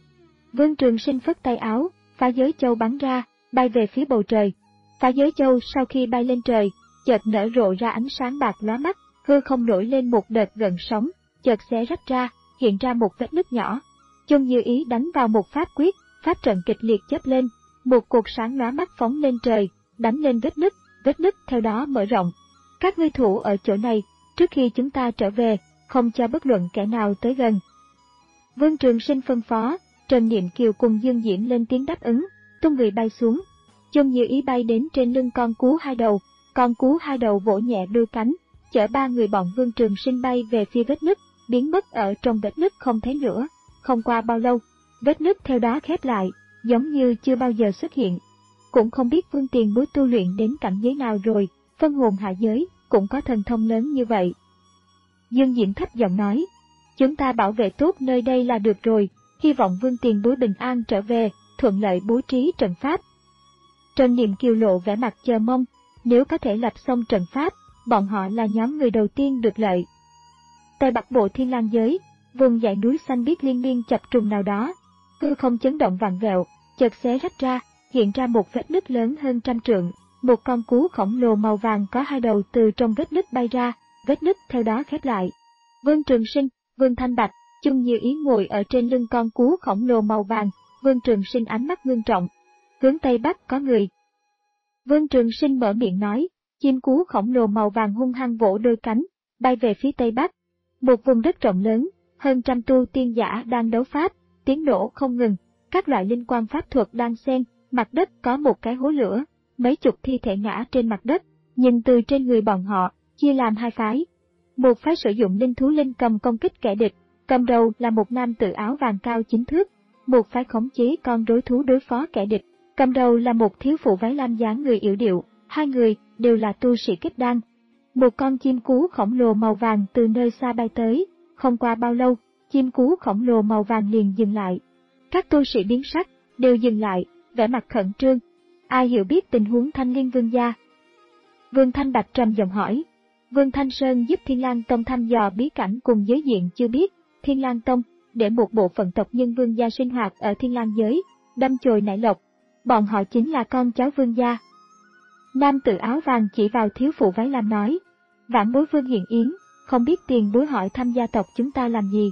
Vương Trường Sinh phất tay áo, phá giới châu bắn ra, bay về phía bầu trời. Phá giới châu sau khi bay lên trời, chợt nở rộ ra ánh sáng bạc lóa mắt, hư không nổi lên một đợt gợn sóng, chợt xé rách ra, hiện ra một vết nứt nhỏ. Chung Như Ý đánh vào một pháp quyết, pháp trận kịch liệt chớp lên, một cột sáng lóa mắt phóng lên trời, đánh lên vết nứt, vết nứt theo đó mở rộng. Các ngươi thủ ở chỗ này, trước khi chúng ta trở về, không cho bất luận kẻ nào tới gần. Vương Trường Sinh phân phó, Trần Niệm Kiều cùng Dương Diễm lên tiếng đáp ứng, tung người bay xuống. Chung Như Ý bay đến trên lưng con cú hai đầu, con cú hai đầu vỗ nhẹ đôi cánh, chở ba người bọn Vương Trường Sinh bay về phía vết nứt, biến mất ở trong vết nứt không thấy nữa. Không qua bao lâu, vết nứt theo đó khép lại, giống như chưa bao giờ xuất hiện. Cũng không biết Vương tiền bối tu luyện đến cảnh giới nào rồi, phân hồn hạ giới, cũng có thần thông lớn như vậy. Dương Diễm thấp giọng nói, chúng ta bảo vệ tốt nơi đây là được rồi, hy vọng Vương tiền bối bình an trở về, thuận lợi bố trí trận pháp. Trần Niệm Kiều lộ vẻ mặt chờ mong, nếu có thể lập xong trận pháp, bọn họ là nhóm người đầu tiên được lợi. Tây Bắc Bộ Thiên Lang Giới, vùng dãy núi xanh biếc liên miên chập trùng nào đó, hư không chấn động vặn vẹo, chợt xé rách ra, hiện ra một vết nứt lớn hơn trăm trượng, một con cú khổng lồ màu vàng có hai đầu từ trong vết nứt bay ra, vết nứt theo đó khép lại. Vương Trường Sinh, Vương Thanh Bạch, Chung Như Ý ngồi ở trên lưng con cú khổng lồ màu vàng, Vương Trường Sinh ánh mắt ngưng trọng. Hướng Tây Bắc có người. Vương Trường Sinh mở miệng nói, chim cú khổng lồ màu vàng hung hăng vỗ đôi cánh, bay về phía Tây Bắc. Một vùng đất rộng lớn, hơn trăm tu tiên giả đang đấu pháp, tiếng nổ không ngừng, các loại linh quan pháp thuật đang xen, mặt đất có một cái hố lửa, mấy chục thi thể ngã trên mặt đất, nhìn từ trên người bọn họ, chia làm hai phái. Một phái sử dụng linh thú linh cầm công kích kẻ địch, cầm đầu là một nam tử áo vàng cao chín thước. Một phái khống chế con rối thú đối phó kẻ địch, cầm đầu là một thiếu phụ váy lam dáng người yểu điệu, hai người đều là tu sĩ kết đan. Một con chim cú khổng lồ màu vàng từ nơi xa bay tới, không qua bao lâu, chim cú khổng lồ màu vàng liền dừng lại. Các tu sĩ biến sắc, đều dừng lại, vẻ mặt khẩn trương. Ai hiểu biết tình huống Thanh Liên Vương gia? Vương Thanh Bạch trầm giọng hỏi. Vương Thanh Sơn giúp Thiên Lang Tông thăm dò bí cảnh cùng giới diện chưa biết. Thiên Lang Tông để một bộ phận tộc nhân vương gia sinh hoạt ở Thiên Lang giới, đâm chồi nảy lộc. Bọn họ chính là con cháu vương gia. Nam tử áo vàng chỉ vào thiếu phụ váy lam nói, vãn bối Vương Hiện Yến, không biết tiền bối hỏi thăm gia tộc chúng ta làm gì.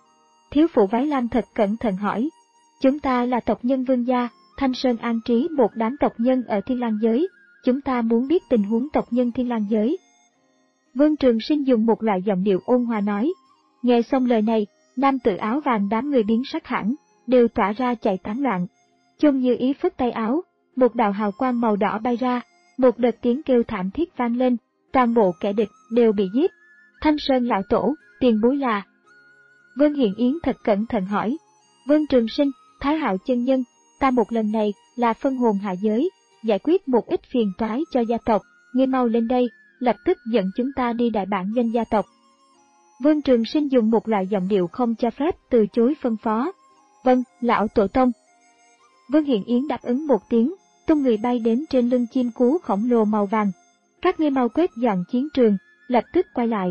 Thiếu phụ váy lam thật cẩn thận hỏi, chúng ta là tộc nhân vương gia, Thanh Sơn an trí một đám tộc nhân ở Thiên Lang giới, chúng ta muốn biết tình huống tộc nhân Thiên Lang giới. Vương Trường Sinh dùng một loại giọng điệu ôn hòa nói, nghe xong lời này, nam tử áo vàng đám người biến sắc hẳn, đều tỏa ra chạy tán loạn. Chung Như Ý phất tay áo, một đạo hào quang màu đỏ bay ra, một đợt tiếng kêu thảm thiết vang lên, toàn bộ kẻ địch đều bị giết. Thanh Sơn lão tổ, tiền bối là? Vương Hiển Yến thật cẩn thận hỏi. Vương Trường Sinh, Thái Hạo chân nhân, ta một lần này là phân hồn hạ giới, giải quyết một ít phiền toái cho gia tộc, ngươi mau lên đây, lập tức dẫn chúng ta đi đại bản doanh gia tộc. Vương Trường Sinh dùng một loại giọng điệu không cho phép từ chối phân phó. Vâng, lão tổ tông. Vương Hiển Yến đáp ứng một tiếng, tung người bay đến trên lưng chim cú khổng lồ màu vàng. Các ngươi mau quét dọn chiến trường, lập tức quay lại.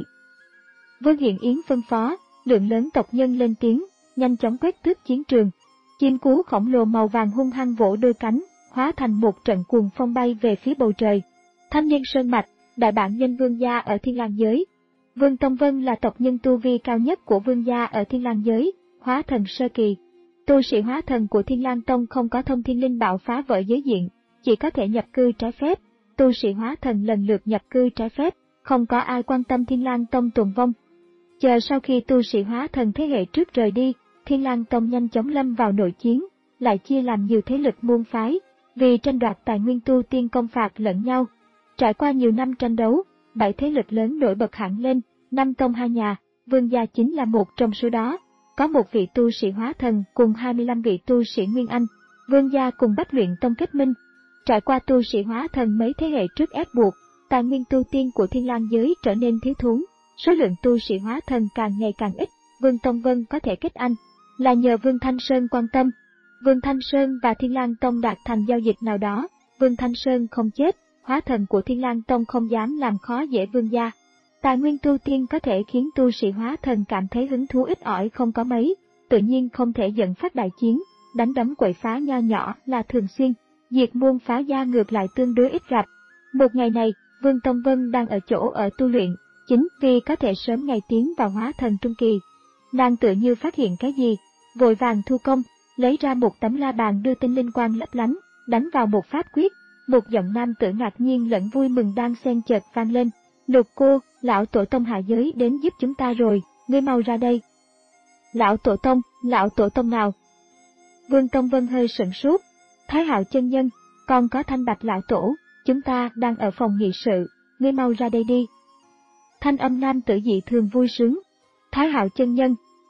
Vương Hiển Yến phân phó, lượng lớn tộc nhân lên tiếng, nhanh chóng quét tước chiến trường. Chim cú khổng lồ màu vàng hung hăng vỗ đôi cánh, hóa thành một trận cuồng phong bay về phía bầu trời. Thanh niên sơn mạch, đại bản doanh vương gia ở Thiên Lang giới. Vương Tông Vân là tộc nhân tu vi cao nhất của vương gia ở Thiên Lang giới, hóa thần sơ kỳ. Tu sĩ hóa thần của Thiên Lang Tông không có thông thiên linh bảo phá vỡ giới diện, chỉ có thể nhập cư trái phép. Tu sĩ hóa thần lần lượt nhập cư trái phép, không có ai quan tâm Thiên Lang Tông tồn vong. Chờ sau khi tu sĩ hóa thần thế hệ trước rời đi, Thiên Lang Tông nhanh chóng lâm vào nội chiến, lại chia làm nhiều thế lực môn phái, vì tranh đoạt tài nguyên tu tiên công phạt lẫn nhau. Trải qua nhiều năm tranh đấu, bảy thế lực lớn nổi bật hẳn lên, năm tông hai nhà, vương gia chính là một trong số đó. Có một vị tu sĩ hóa thần cùng hai mươi lăm vị tu sĩ Nguyên Anh, vương gia cùng Bách Luyện Tông kết minh. Trải qua tu sĩ hóa thần mấy thế hệ trước ép buộc, tài nguyên tu tiên của Thiên Lang giới trở nên thiếu thốn, số lượng tu sĩ hóa thần càng ngày càng ít. Vương Tông Vân có thể kết anh là nhờ Vương Thanh Sơn quan tâm. Vương Thanh Sơn và Thiên Lang Tông đạt thành giao dịch nào đó, Vương Thanh Sơn không chết, hóa thần của Thiên Lang Tông không dám làm khó dễ vương gia. Tài nguyên tu tiên có thể khiến tu sĩ hóa thần cảm thấy hứng thú ít ỏi không có mấy, tự nhiên không thể dẫn phát đại chiến, đánh đấm quậy phá nho nhỏ là thường xuyên, diệt môn phá gia ngược lại tương đối ít gặp. Một ngày này, Vương Tông Vân đang ở chỗ ở tu luyện, chính vì có thể sớm ngày tiến vào hóa thần trung kỳ. Nàng tự như phát hiện cái gì, vội vàng thu công, lấy ra một tấm la bàn đưa tinh linh quang lấp lánh, đánh vào một pháp quyết, một giọng nam tử ngạc nhiên lẫn vui mừng đang xen chợt vang lên. Lục cô, lão tổ tông hạ giới đến giúp chúng ta rồi, ngươi mau ra đây. Lão tổ tông, lão tổ tông nào? Vương Tông Vân hơi sửng sốt. Thái Hạo chân nhân, còn có Thanh Bạch lão tổ, chúng ta đang ở phòng nghị sự, ngươi mau ra đây đi. Thanh âm nam tử dị thường vui sướng. Thái Hạo chân nhân.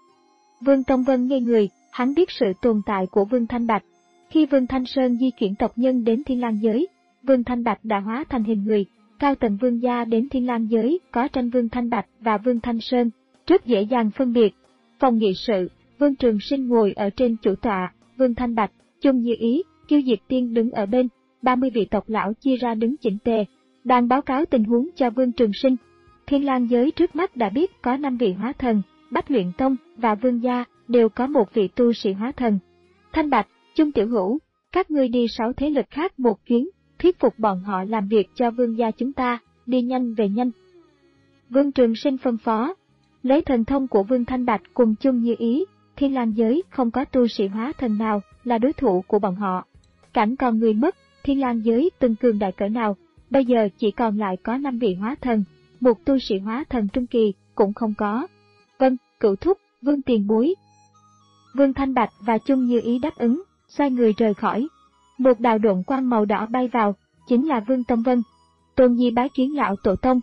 Vương Tông Vân ngây người, hắn biết sự tồn tại của Vương Thanh Bạch. Khi Vương Thanh Sơn di chuyển tộc nhân đến Thiên Lang giới, Vương Thanh Bạch đã hóa thành hình người. Cao tầng vương gia đến Thiên Lang giới có tranh Vương Thanh Bạch và Vương Thanh Sơn, rất dễ dàng phân biệt. Phòng nghị sự, Vương Trường Sinh ngồi ở trên chủ tọa, Vương Thanh Bạch, Chung Như Ý, Kiêu Diệt Tiên đứng ở bên, ba mươi vị tộc lão chia ra đứng chỉnh tề, đang báo cáo tình huống cho Vương Trường Sinh. Thiên Lang giới trước mắt đã biết có năm vị hóa thần, Bách Luyện Tông và Vương gia đều có một vị tu sĩ hóa thần. Thanh Bạch, Chung Tiểu Hữu, các ngươi đi sáu thế lực khác một chuyến, thuyết phục bọn họ làm việc cho vương gia chúng ta, đi nhanh về nhanh. Vương Trường Sinh phân phó, lấy thần thông của Vương Thanh Bạch cùng Chung Như Ý, Thiên Lang giới không có tu sĩ hóa thần nào là đối thủ của bọn họ. Cảnh còn người mất, Thiên Lang giới từng cường đại cỡ nào, bây giờ chỉ còn lại có năm vị hóa thần, một tu sĩ hóa thần trung kỳ cũng không có. Vâng, cửu thúc, Vương tiền bối. Vương Thanh Bạch và Chung Như Ý đáp ứng, xoay người rời khỏi. Một đạo độn quang màu đỏ bay vào, chính là Vương Tông Vân. Tôn Nhi bái kiến lão tổ tông.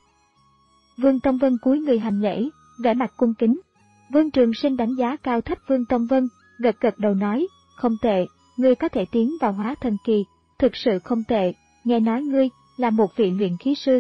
Vương Tông Vân cúi người hành lễ, vẻ mặt cung kính. Vương Trường Sinh đánh giá cao thấp Vương Tông Vân, gật gật đầu nói, không tệ, ngươi có thể tiến vào hóa thần kỳ, thực sự không tệ, nghe nói ngươi là một vị luyện khí sư.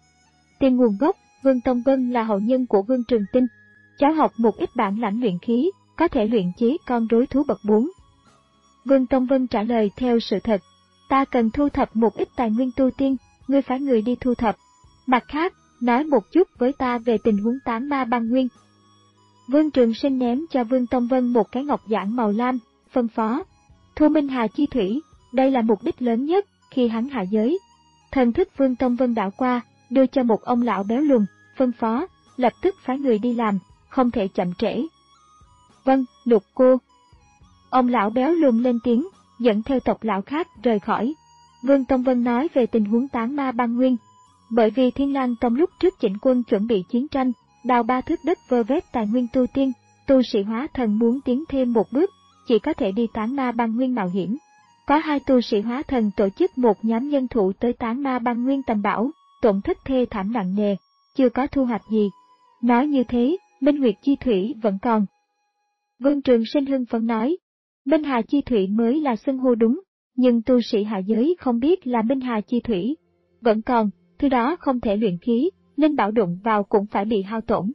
Tiền nguồn gốc, Vương Tông Vân là hậu nhân của Vương Trường Tinh, cháu học một ít bản lãnh luyện khí, có thể luyện chế con rối thú bậc bốn. Vương Tông Vân trả lời theo sự thật, ta cần thu thập một ít tài nguyên tu tiên, ngươi phái người đi thu thập. Mặt khác, nói một chút với ta về tình huống tán ma băng nguyên. Vương Trường Sinh ném cho Vương Tông Vân một cái ngọc giản màu lam, phân phó. Thu Minh Hà chi thủy, đây là mục đích lớn nhất khi hắn hạ giới. Thần thức Vương Tông Vân đảo qua, đưa cho một ông lão béo lùn, phân phó, lập tức phái người đi làm, không thể chậm trễ. Vâng, Lục cô. Ông lão béo lùn lên tiếng, dẫn theo tộc lão khác rời khỏi. Vương Tông Vân nói về tình huống tán ma băng nguyên. Bởi vì Thiên Lang Tông lúc trước chỉnh quân chuẩn bị chiến tranh, đào ba thước đất vơ vét tài nguyên tu tiên, tu sĩ hóa thần muốn tiến thêm một bước, chỉ có thể đi tán ma băng nguyên mạo hiểm. Có hai tu sĩ hóa thần tổ chức một nhóm nhân thủ tới tán ma băng nguyên tầm bảo, tổn thất thê thảm nặng nề, chưa có thu hoạch gì. Nói như thế, Minh Nguyệt Chi Thủy vẫn còn. Vương Trường Sinh hưng phấn nói, Minh Hà Chi Thủy mới là xưng hô đúng, nhưng tu sĩ hạ giới không biết là Minh Hà Chi Thủy. Vẫn còn, thứ đó không thể luyện khí, nên bảo đụng vào cũng phải bị hao tổn.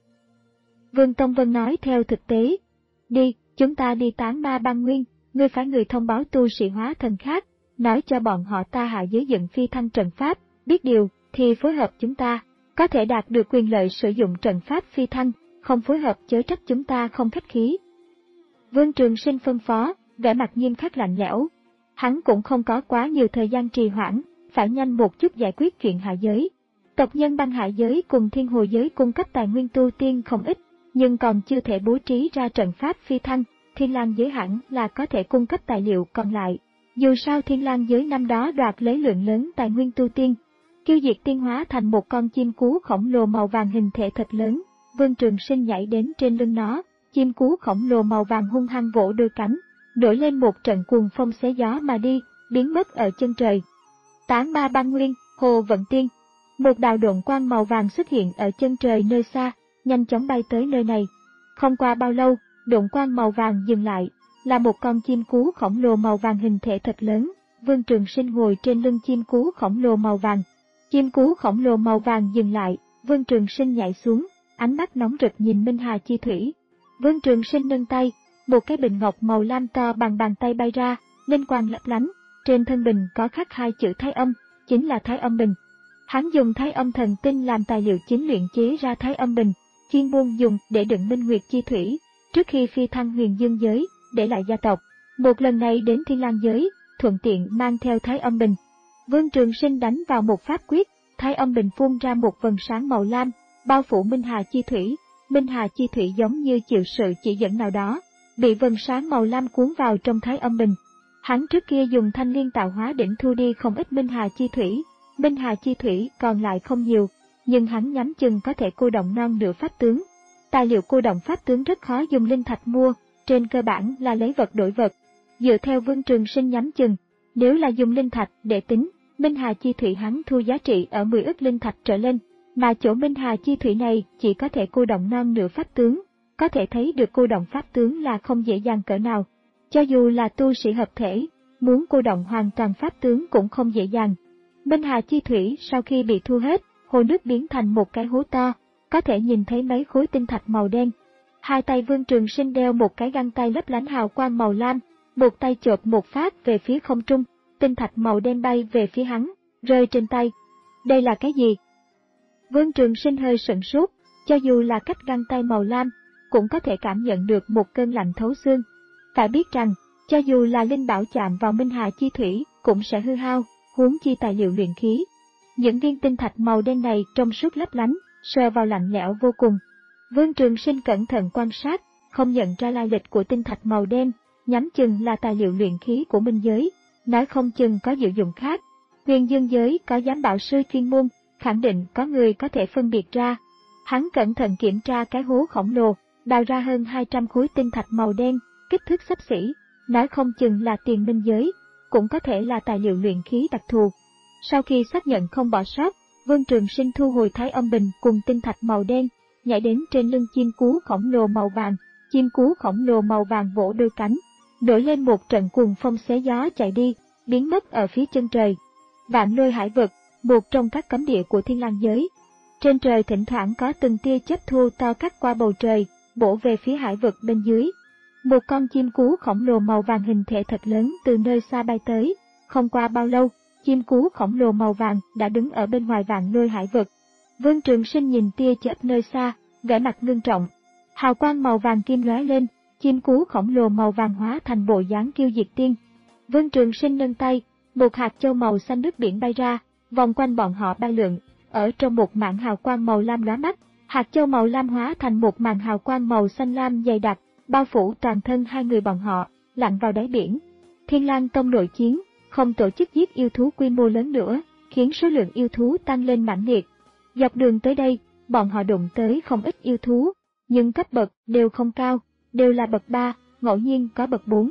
Vương Tông Vân nói theo thực tế, đi, chúng ta đi tán ma băng nguyên, ngươi phải người thông báo tu sĩ hóa thần khác, nói cho bọn họ ta hạ giới dựng phi thăng trận pháp, biết điều, thì phối hợp chúng ta, có thể đạt được quyền lợi sử dụng trận pháp phi thăng, không phối hợp chớ trách chúng ta không khách khí. Vương Trường Sinh phân phó, vẻ mặt nghiêm khắc lạnh lẽo. Hắn cũng không có quá nhiều thời gian trì hoãn, phải nhanh một chút giải quyết chuyện hạ giới. Tộc nhân băng hạ giới cùng thiên hồ giới cung cấp tài nguyên tu tiên không ít, nhưng còn chưa thể bố trí ra trận pháp phi thăng, Thiên Lang giới hẳn là có thể cung cấp tài liệu còn lại. Dù sao Thiên Lang giới năm đó đoạt lấy lượng lớn tài nguyên tu tiên, Kiêu Diệt Tiên hóa thành một con chim cú khổng lồ màu vàng hình thể thật lớn, Vương Trường Sinh nhảy đến trên lưng nó, chim cú khổng lồ màu vàng hung hăng vỗ đôi cánh, nổi lên một trận cuồng phong xé gió mà đi, biến mất ở chân trời. Tán ma băng nguyên, Hồ Vận Tiên. Một đạo độn quang màu vàng xuất hiện ở chân trời nơi xa, nhanh chóng bay tới nơi này. Không qua bao lâu, độn quang màu vàng dừng lại, là một con chim cú khổng lồ màu vàng hình thể thật lớn. Vương Trường Sinh ngồi trên lưng chim cú khổng lồ màu vàng. Chim cú khổng lồ màu vàng dừng lại, Vương Trường Sinh nhảy xuống, ánh mắt nóng rực nhìn Minh Hà Chi Thủy. Vương Trường Sinh nâng tay, một cái bình ngọc màu lam to bằng bàn tay bay ra, linh quang lấp lánh, trên thân bình có khắc hai chữ Thái Âm, chính là Thái Âm Bình. Hắn dùng Thái Âm thần tinh làm tài liệu chính luyện chế ra Thái Âm Bình, chuyên môn dùng để đựng Minh Nguyệt Chi Thủy, trước khi phi thăng Huyền Dương giới, để lại gia tộc. Một lần này đến Thiên Lang giới, thuận tiện mang theo Thái Âm Bình. Vương Trường Sinh đánh vào một pháp quyết, Thái Âm Bình phun ra một vầng sáng màu lam, bao phủ Minh Hà Chi Thủy. Minh Hà Chi Thủy giống như chịu sự chỉ dẫn nào đó, bị vầng sáng màu lam cuốn vào trong Thái Âm Bình. Hắn trước kia dùng thanh liên tạo hóa đỉnh thu đi không ít Minh Hà Chi Thủy, Minh Hà Chi Thủy còn lại không nhiều, nhưng hắn nhắm chừng có thể cô động non nửa pháp tướng. Tài liệu cô động pháp tướng rất khó dùng linh thạch mua, trên cơ bản là lấy vật đổi vật. Dựa theo Vương Trường Sinh nhắm chừng, nếu là dùng linh thạch để tính, Minh Hà Chi Thủy hắn thu giá trị ở mười ức linh thạch trở lên, mà chỗ Minh Hà Chi Thủy này chỉ có thể cô động non nửa pháp tướng, có thể thấy được cô động pháp tướng là không dễ dàng cỡ nào. Cho dù là tu sĩ hợp thể, muốn cô động hoàn toàn pháp tướng cũng không dễ dàng. Minh Hà Chi Thủy sau khi bị thu hết, hồ nước biến thành một cái hố to, có thể nhìn thấy mấy khối tinh thạch màu đen. Hai tay Vương Trường Sinh đeo một cái găng tay lấp lánh hào quang màu lam, một tay chộp một phát về phía không trung, tinh thạch màu đen bay về phía hắn, rơi trên tay. Đây là cái gì? Vương Trường Sinh hơi sửng sốt, cho dù là cách găng tay màu lam, cũng có thể cảm nhận được một cơn lạnh thấu xương. Phải biết rằng, cho dù là linh bảo chạm vào Minh Hà Chi Thủy, cũng sẽ hư hao, huống chi tài liệu luyện khí. Những viên tinh thạch màu đen này trong suốt lấp lánh, sờ vào lạnh lẽo vô cùng. Vương Trường Sinh cẩn thận quan sát, không nhận ra lai lịch của tinh thạch màu đen, nhắm chừng là tài liệu luyện khí của Minh giới, nói không chừng có diệu dụng khác. Huyền Dương giới có giám bảo sư chuyên môn, khẳng định có người có thể phân biệt ra. Hắn cẩn thận kiểm tra cái hố khổng lồ, đào ra hơn hai trăm khối tinh thạch màu đen, kích thước xấp xỉ, nói không chừng là tiền Minh giới, cũng có thể là tài liệu luyện khí đặc thù. Sau khi xác nhận không bỏ sót, Vương Trường Sinh thu hồi Thái Âm Bình cùng tinh thạch màu đen, nhảy đến trên lưng chim cú khổng lồ màu vàng. Chim cú khổng lồ màu vàng vỗ đôi cánh, nổi lên một trận cuồng phong xé gió chạy đi, biến mất ở phía chân trời. Vạn Lôi Hải Vực, một trong các cấm địa của Thiên Lang giới. Trên trời thỉnh thoảng có từng tia chớp thô to cắt qua bầu trời, bổ về phía hải vực bên dưới. Một con chim cú khổng lồ màu vàng hình thể thật lớn từ nơi xa bay tới. Không qua bao lâu, chim cú khổng lồ màu vàng đã đứng ở bên ngoài Vạn Lôi Hải Vực. Vương Trường Sinh nhìn tia chớp nơi xa, vẻ mặt ngưng trọng. Hào quang màu vàng kim lóe lên, chim cú khổng lồ màu vàng hóa thành bộ dáng Kiêu Diệt Tiên. Vương Trường Sinh nâng tay, một hạt châu màu xanh nước biển bay ra, vòng quanh bọn họ bay lượn, ở trong một mảng hào quang màu lam lóa mắt. Hạt châu màu lam hóa thành một màn hào quang màu xanh lam dày đặc, bao phủ toàn thân hai người bọn họ, lặn vào đáy biển. Thiên Lang Tông nội chiến, không tổ chức giết yêu thú quy mô lớn nữa, khiến số lượng yêu thú tăng lên mãnh liệt. Dọc đường tới đây, bọn họ đụng tới không ít yêu thú, nhưng cấp bậc đều không cao, đều là bậc ba, ngẫu nhiên có bậc bốn.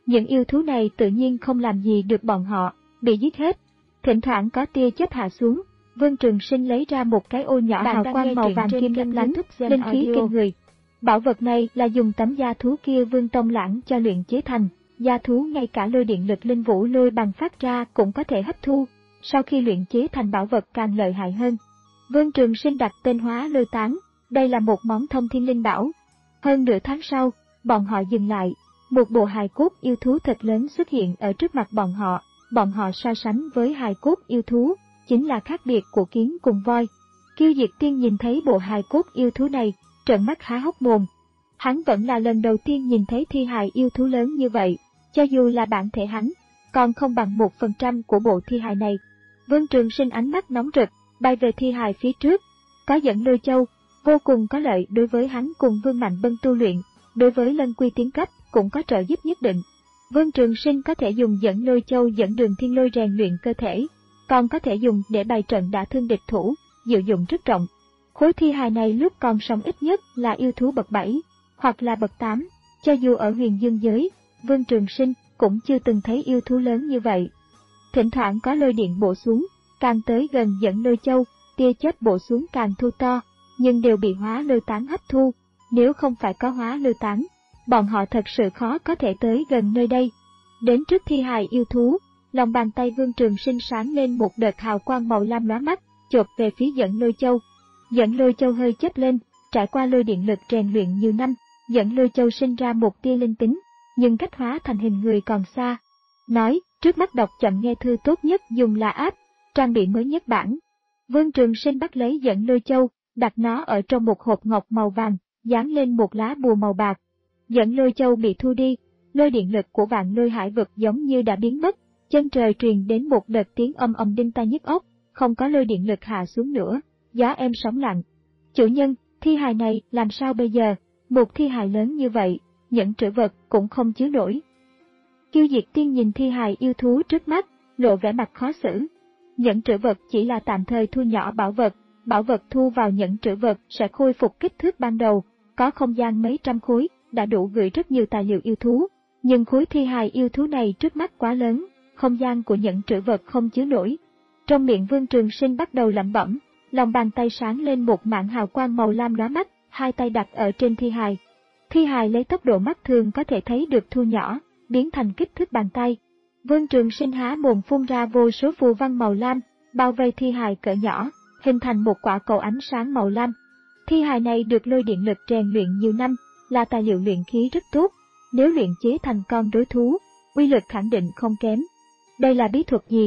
Những yêu thú này tự nhiên không làm gì được bọn họ, bị giết hết. Thỉnh thoảng có tia chớp hạ xuống, Vương Trường Sinh lấy ra một cái ô nhỏ hào quang màu vàng kim lấp lánh, linh khí kinh người. Bảo vật này là dùng tấm da thú kia Vương Tông Lãng cho luyện chế thành, da thú ngay cả lôi điện lực linh vũ lôi bằng phát ra cũng có thể hấp thu, sau khi luyện chế thành bảo vật càng lợi hại hơn. Vương Trường Sinh đặt tên Hóa Lôi Tán, đây là một món thông thiên linh bảo. Hơn nửa tháng sau, bọn họ dừng lại, một bộ hài cốt yêu thú thật lớn xuất hiện ở trước mặt bọn họ, bọn họ so sánh với hài cốt yêu thú, chính là khác biệt của kiến cùng voi. Kiêu Diệt Tiên nhìn thấy bộ hài cốt yêu thú này, trợn mắt há hốc mồm. Hắn vẫn là lần đầu tiên nhìn thấy thi hài yêu thú lớn như vậy, cho dù là bản thể hắn, còn không bằng một phần trăm của bộ thi hài này. Vương Trường Sinh ánh mắt nóng rực, bay về thi hài phía trước, có dẫn lôi châu, vô cùng có lợi đối với hắn cùng Vương Mạnh Bân tu luyện, đối với Lân Quy tiến cấp cũng có trợ giúp nhất định. Vương Trường Sinh có thể dùng dẫn lôi châu dẫn Đường Thiên Lôi rèn luyện cơ thể, còn có thể dùng để bày trận đả thương địch thủ, diệu dụng rất rộng. Khối thi hài này lúc còn sống ít nhất là yêu thú bậc bảy, hoặc là bậc tám, cho dù ở huyền dương giới, Vương Trường Sinh cũng chưa từng thấy yêu thú lớn như vậy. Thỉnh thoảng có lôi điện bổ xuống, càng tới gần dẫn lôi châu, tia chớp bổ xuống càng thu to, nhưng đều bị Hóa Lôi Tán hấp thu, nếu không phải có Hóa Lôi Tán, bọn họ thật sự khó có thể tới gần nơi đây. Đến trước thi hài yêu thú, lòng bàn tay Vương Trường Sinh sáng lên một đợt hào quang màu lam lóa mắt, chộp về phía dẫn lôi châu. Dẫn lôi châu hơi chớp lên, trải qua lôi điện lực rèn luyện nhiều năm, dẫn lôi châu sinh ra một tia linh tính, nhưng cách hóa thành hình người còn xa. Nói, trước mắt đọc chậm nghe thư tốt nhất dùng là app, trang bị mới nhất bản. Vương Trường Sinh bắt lấy dẫn lôi châu, đặt nó ở trong một hộp ngọc màu vàng, dán lên một lá bùa màu bạc. Dẫn lôi châu bị thu đi, lôi điện lực của vạn lôi hải vực giống như đã biến mất, chân trời truyền đến một đợt tiếng âm ầm đinh tai nhức óc, không có lôi điện lực hạ xuống nữa, gió êm sóng lặng. Chủ nhân, thi hài này làm sao bây giờ? Một thi hài lớn như vậy, những trữ vật cũng không chứa nổi. Kiêu Diệt Tiên nhìn thi hài yêu thú trước mắt, lộ vẻ mặt khó xử. Những trữ vật chỉ là tạm thời thu nhỏ bảo vật, bảo vật thu vào những trữ vật sẽ khôi phục kích thước ban đầu, có không gian mấy trăm khối, đã đủ gửi rất nhiều tài liệu yêu thú. Nhưng khối thi hài yêu thú này trước mắt quá lớn, không gian của những trữ vật không chứa nổi. Trong miệng Vương Trường Sinh bắt đầu lẩm bẩm, lòng bàn tay sáng lên một mảng hào quang màu lam lóa mắt, hai tay đặt ở trên thi hài. Thi hài lấy tốc độ mắt thường có thể thấy được thu nhỏ, biến thành kích thước bàn tay. Vương Trường Sinh há mồm phun ra vô số phù văn màu lam, bao vây thi hài cỡ nhỏ, hình thành một quả cầu ánh sáng màu lam. Thi hài này được lôi điện lực rèn luyện nhiều năm, là tài liệu luyện khí rất tốt, nếu luyện chế thành con đối thú, uy lực khẳng định không kém. Đây là bí thuật gì?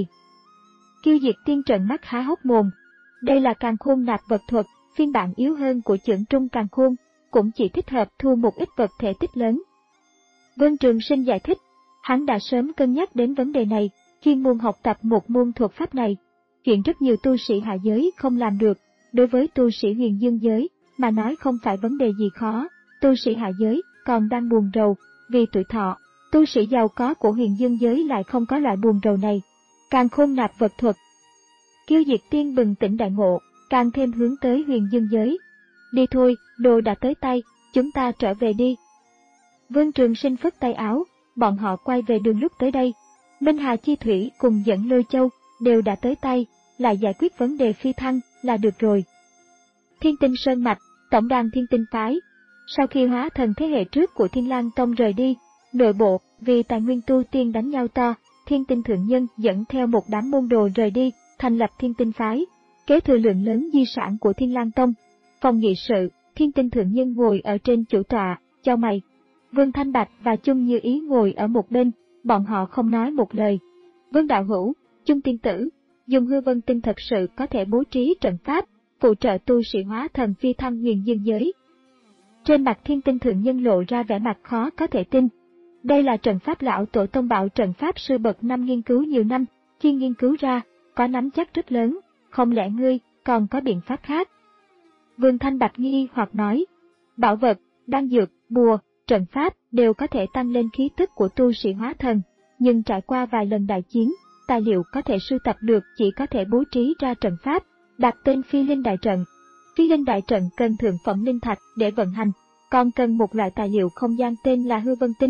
Kiêu Diệt Tiên trợn mắt há hốc mồm. Đây là càn khôn nạp vật thuật, phiên bản yếu hơn của chưởng trung càn khôn, cũng chỉ thích hợp thu một ít vật thể tích lớn. Vương Trường Sinh giải thích, hắn đã sớm cân nhắc đến vấn đề này, khi muốn học tập một môn thuật pháp này. Chuyện rất nhiều tu sĩ hạ giới không làm được, đối với tu sĩ huyền dương giới, mà nói không phải vấn đề gì khó. Tu sĩ hạ giới còn đang buồn rầu, vì tuổi thọ, tu sĩ giàu có của huyền dương giới lại không có loại buồn rầu này. Càn khôn nạp vật thuật. Kiêu Diệt Tiên bừng tỉnh đại ngộ, càng thêm hướng tới huyền dương giới. Đi thôi, đồ đã tới tay, chúng ta trở về đi. Vương Trường Sinh phất tay áo, bọn họ quay về đường lúc tới đây. Minh Hà Chi Thủy cùng dẫn lôi châu đều đã tới tay, lại giải quyết vấn đề phi thăng là được rồi. Thiên Tinh Sơn Mạch, tổng đàn Thiên Tinh Phái. Sau khi hóa thần thế hệ trước của Thiên Lang Tông rời đi, nội bộ vì tài nguyên tu tiên đánh nhau to, Thiên Tinh Thượng Nhân dẫn theo một đám môn đồ rời đi, thành lập Thiên Tinh Phái, kế thừa lượng lớn di sản của Thiên Lang Tông. Phòng nghị sự, Thiên Tinh Thượng Nhân ngồi ở trên chủ tọa, chau mày. Vương Thanh Bạch và Chung Như Ý ngồi ở một bên, bọn họ không nói một lời. Vương Đạo Hữu, Chung Tiên Tử, dùng hư vân tinh thật sự có thể bố trí trận pháp, phụ trợ tu sĩ hóa thần phi thăng huyền dương giới. Trên mặt Thiên Tinh Thượng Nhân lộ ra vẻ mặt khó có thể tin. Đây là trận pháp lão tổ tông bảo trận pháp sư bậc năm nghiên cứu nhiều năm, khi nghiên cứu ra, có nắm chắc rất lớn, không lẽ ngươi còn có biện pháp khác? Vương Thanh Bạch nghi hoặc nói, bảo vật, đan dược, bùa, trận pháp đều có thể tăng lên khí tức của tu sĩ hóa thần, nhưng trải qua vài lần đại chiến, tài liệu có thể sưu tập được chỉ có thể bố trí ra trận pháp, đặt tên Phi Linh Đại Trận. Phi Linh Đại Trận cần thượng phẩm linh thạch để vận hành, còn cần một loại tài liệu không gian tên là hư vân tinh.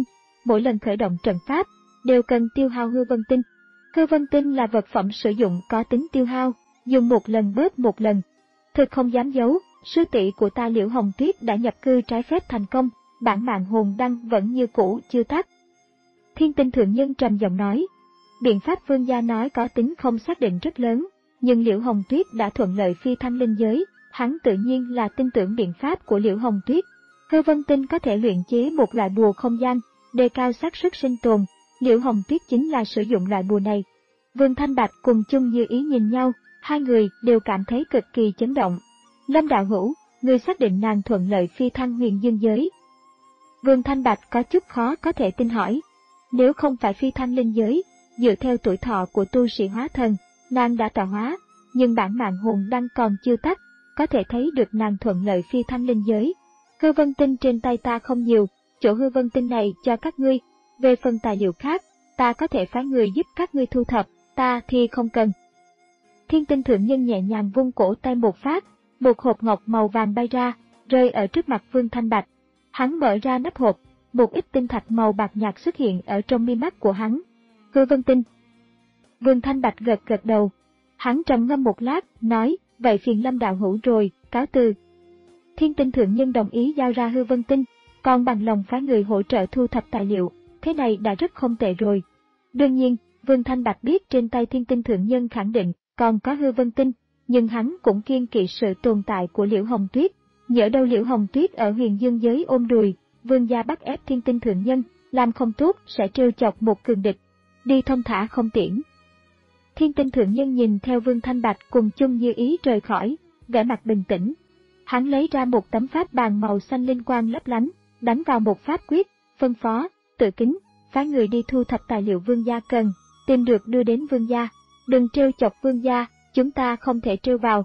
mỗi lần khởi động trận pháp, đều cần tiêu hao hư vân tinh. Hư vân tinh là vật phẩm sử dụng có tính tiêu hao, dùng một lần bớt một lần. Thực không dám giấu, sư tỷ của ta Liễu Hồng Tuyết đã nhập cư trái phép thành công, bản mạng hồn đăng vẫn như cũ chưa tắt. Thiên Tinh Thượng Nhân trầm giọng nói, biện pháp Vương gia nói có tính không xác định rất lớn, nhưng Liễu Hồng Tuyết đã thuận lợi phi thăng linh giới, hắn tự nhiên là tin tưởng biện pháp của Liễu Hồng Tuyết. Hư vân tinh có thể luyện chế một loại bùa không gian, đề cao xác suất sinh tồn, Liễu Hồng Tuyết chính là sử dụng loại bùa này. Vương Thanh Bạch cùng Chung Như Ý nhìn nhau, hai người đều cảm thấy cực kỳ chấn động. Lâm đạo hữu, người xác định nàng thuận lợi phi thăng huyền dương giới. Vương Thanh Bạch có chút khó có thể tin hỏi, nếu không phải phi thăng linh giới, dựa theo tuổi thọ của tu sĩ hóa thần, nàng đã tạo hóa, nhưng bản mạng hồn đăng còn chưa tắt, có thể thấy được nàng thuận lợi phi thăng linh giới. Hư vân tinh trên tay ta không nhiều, chỗ hư vân tinh này cho các ngươi, về phần tài liệu khác, ta có thể phái người giúp các ngươi thu thập, ta thì không cần. Thiên Tinh Thượng Nhân nhẹ nhàng vung cổ tay một phát, một hộp ngọc màu vàng bay ra, rơi ở trước mặt Vương Thanh Bạch. Hắn mở ra nắp hộp, một ít tinh thạch màu bạc nhạt xuất hiện ở trong mi mắt của hắn. Hư vân tinh. Vương Thanh Bạch gật gật đầu. Hắn trầm ngâm một lát, nói, vậy phiền Lâm đạo hữu rồi, cáo từ. Thiên Tinh Thượng Nhân đồng ý giao ra hư vân tinh, còn bằng lòng phái người hỗ trợ thu thập tài liệu, thế này đã rất không tệ rồi. Đương nhiên, Vương Thanh Bạch biết trên tay Thiên Tinh Thượng Nhân khẳng định còn có hư vân tinh, nhưng hắn cũng kiêng kỵ sự tồn tại của Liễu Hồng Tuyết. Nhỡ đâu Liễu Hồng Tuyết ở huyền dương giới ôm đùi, Vương gia bắt ép Thiên Tinh Thượng Nhân, làm không tốt sẽ trêu chọc một cường địch. Đi thông thả không tiễn. Thiên Tinh Thượng Nhân nhìn theo Vương Thanh Bạch cùng Chung Như Ý rời khỏi, vẻ mặt bình tĩnh. Hắn lấy ra một tấm pháp bàn màu xanh linh quang lấp lánh, đánh vào một pháp quyết, phân phó, Tự Kính, phái người đi thu thập tài liệu Vương gia cần, tìm được đưa đến Vương gia, đừng trêu chọc Vương gia, chúng ta không thể trêu vào.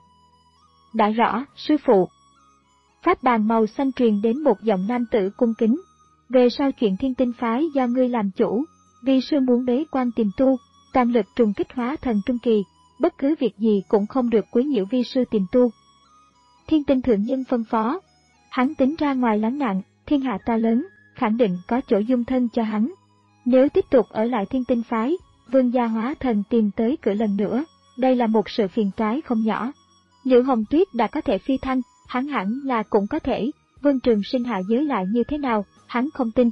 Đã rõ, sư phụ. Pháp bàn màu xanh truyền đến một giọng nam tử cung kính. Về sau chuyện Thiên Tinh phái do ngươi làm chủ, vì sư muốn bế quan tìm tu, toàn lực trùng kích hóa thần trung kỳ, bất cứ việc gì cũng không được quấy nhiễu vi sư tìm tu. Thiên Tinh Thượng Nhân phân phó. Hắn tính ra ngoài lắng nạn, thiên hạ to lớn, khẳng định có chỗ dung thân cho hắn. Nếu tiếp tục ở lại Thiên Tinh phái, Vương gia hóa thần tìm tới cửa lần nữa, đây là một sự phiền toái không nhỏ. Liễu Hồng Tuyết đã có thể phi thăng, hắn hẳn là cũng có thể, Vương Trường Sinh hạ giới lại như thế nào, hắn không tin.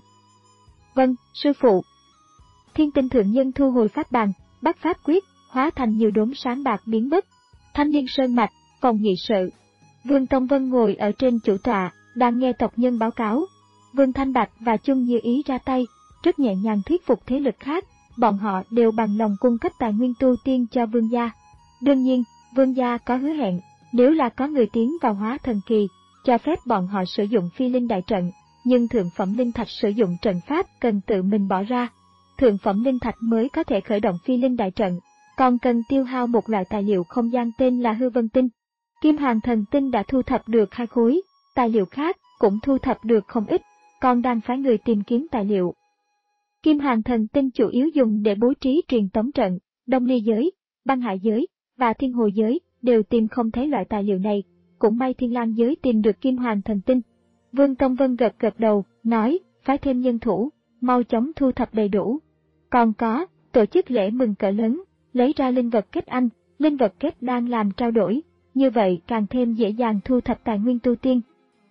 Vâng, sư phụ. Thiên Tinh Thượng Nhân thu hồi pháp bàn, bắt pháp quyết, hóa thành nhiều đốm sáng bạc biến mất. Thanh Liên Sơn Mạch, phòng nghị sự. Vương Tông Vân ngồi ở trên chủ tọa, đang nghe tộc nhân báo cáo. Vương Thanh Bạch và Chung Như Ý ra tay, rất nhẹ nhàng thuyết phục thế lực khác, bọn họ đều bằng lòng cung cấp tài nguyên tu tiên cho Vương gia. Đương nhiên, Vương gia có hứa hẹn, nếu là có người tiến vào hóa thần kỳ, cho phép bọn họ sử dụng phi linh đại trận, nhưng thượng phẩm linh thạch sử dụng trận pháp cần tự mình bỏ ra. Thượng phẩm linh thạch mới có thể khởi động phi linh đại trận, còn cần tiêu hao một loại tài liệu không gian tên là hư vân tinh. Kim Hoàng Thần Tinh đã thu thập được hai khối, tài liệu khác cũng thu thập được không ít, còn đang phái người tìm kiếm tài liệu. Kim Hoàng Thần Tinh chủ yếu dùng để bố trí truyền tống trận, Đông Ly giới, Băng Hải giới và Thiên Hồ giới đều tìm không thấy loại tài liệu này, cũng may Thiên Lang giới tìm được Kim Hoàng Thần Tinh. Vương Tông Vân gật gật đầu, nói, phái thêm nhân thủ, mau chóng thu thập đầy đủ. Còn có, tổ chức lễ mừng cỡ lớn, lấy ra linh vật kết anh, linh vật kết đang làm trao đổi, như vậy càng thêm dễ dàng thu thập tài nguyên tu tiên.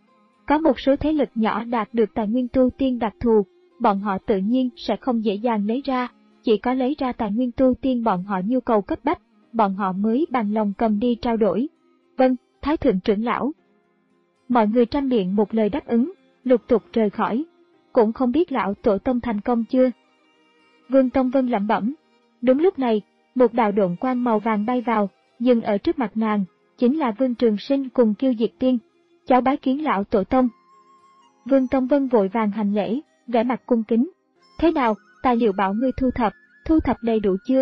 Có một số thế lực nhỏ đạt được tài nguyên tu tiên đặc thù, bọn họ tự nhiên sẽ không dễ dàng lấy ra, chỉ có lấy ra tài nguyên tu tiên bọn họ nhu cầu cấp bách, bọn họ mới bằng lòng cầm đi trao đổi. Vâng, Thái Thượng trưởng lão. Mọi người trăm miệng một lời đáp ứng, lục tục rời khỏi. Cũng không biết lão tổ tông thành công chưa? Vương Tông Vân lẩm bẩm. Đúng lúc này, một đạo độn quang màu vàng bay vào, dừng ở trước mặt nàng, chính là Vương Trường Sinh cùng Kiêu Diệt Tiên. Cháu bái kiến lão tổ tông. Vương Tông Vân vội vàng hành lễ, vẻ mặt cung kính. Thế nào, tài liệu bảo ngươi thu thập, thu thập đầy đủ chưa?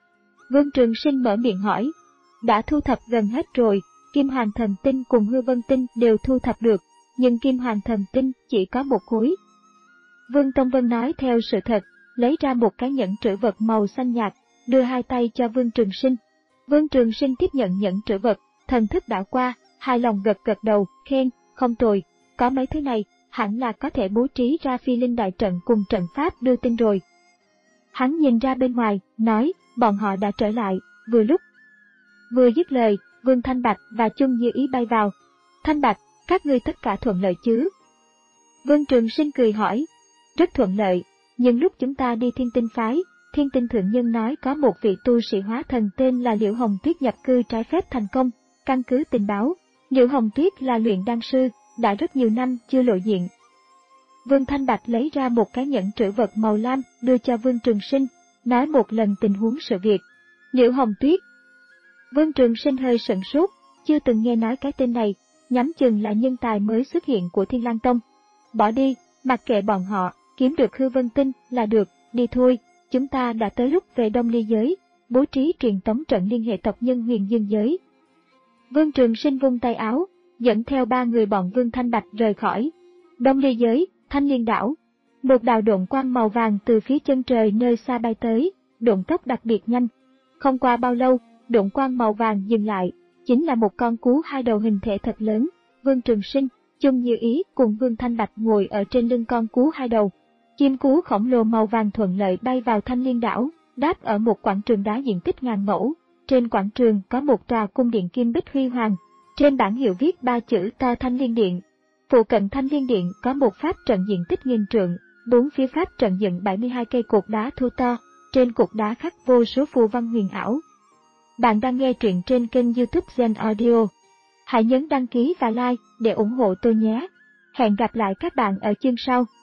Vương Trường Sinh mở miệng hỏi. Đã thu thập gần hết rồi, Kim Hoàng Thần Tinh cùng Hư Vân Tinh đều thu thập được, nhưng Kim Hoàng Thần Tinh chỉ có một khối. Vương Tông Vân nói theo sự thật, lấy ra một cái nhẫn trữ vật màu xanh nhạt, đưa hai tay cho Vương Trường Sinh. Vương Trường Sinh tiếp nhận nhẫn trữ vật, thần thức đảo qua, hài lòng gật gật đầu, khen, không tồi, có mấy thứ này, hẳn là có thể bố trí ra phi linh đại trận cùng trận pháp đưa tin rồi. Hắn nhìn ra bên ngoài, nói, bọn họ đã trở lại, vừa lúc. Vừa dứt lời, Vương Thanh Bạch và Chung Như Ý bay vào. Thanh Bạch, các ngươi tất cả thuận lợi chứ? Vương Trường Sinh cười hỏi, rất thuận lợi, nhưng lúc chúng ta đi Thiên Tinh Phái, Thiên Tinh Thượng Nhân nói có một vị tu sĩ hóa thần tên là Liễu Hồng Tuyết nhập cư trái phép thành công, căn cứ tình báo, Liễu Hồng Tuyết là luyện đan sư, đã rất nhiều năm chưa lộ diện. Vương Thanh Bạch lấy ra một cái nhẫn trữ vật màu lam đưa cho Vương Trường Sinh, nói một lần tình huống sự việc. Liễu Hồng Tuyết. Vương Trường Sinh hơi sửng sốt, chưa từng nghe nói cái tên này, nhắm chừng là nhân tài mới xuất hiện của Thiên Lang Tông. Bỏ đi, mặc kệ bọn họ, kiếm được hư vân tinh là được, đi thôi, chúng ta đã tới lúc về Đông Ly giới, bố trí truyền tống trận liên hệ tộc nhân Huyền Dương giới. Vương Trường Sinh vung tay áo, dẫn theo ba người bọn Vương Thanh Bạch rời khỏi. Đông Ly giới, Thanh Liên đảo. Một đạo độn quang màu vàng từ phía chân trời nơi xa bay tới, độn tốc đặc biệt nhanh. Không qua bao lâu, độn quang màu vàng dừng lại, chính là một con cú hai đầu hình thể thật lớn. Vương Trường Sinh, Chung Như Ý cùng Vương Thanh Bạch ngồi ở trên lưng con cú hai đầu. Chim cú khổng lồ màu vàng thuận lợi bay vào Thanh Liên đảo, đáp ở một quảng trường đá diện tích ngàn mẫu. Trên quảng trường có một tòa cung điện kim bích huy hoàng, trên bảng hiệu viết ba chữ to Thanh Liên Điện. Phụ cận Thanh Liên Điện có một pháp trận diện tích nghìn trượng, bốn phía pháp trận dựng bảy mươi hai cây cột đá thu to, trên cột đá khắc vô số phù văn huyền ảo. Bạn đang nghe truyện trên kênh YouTube Zen Audio. Hãy nhấn đăng ký và like để ủng hộ tôi nhé. Hẹn gặp lại các bạn ở chương sau.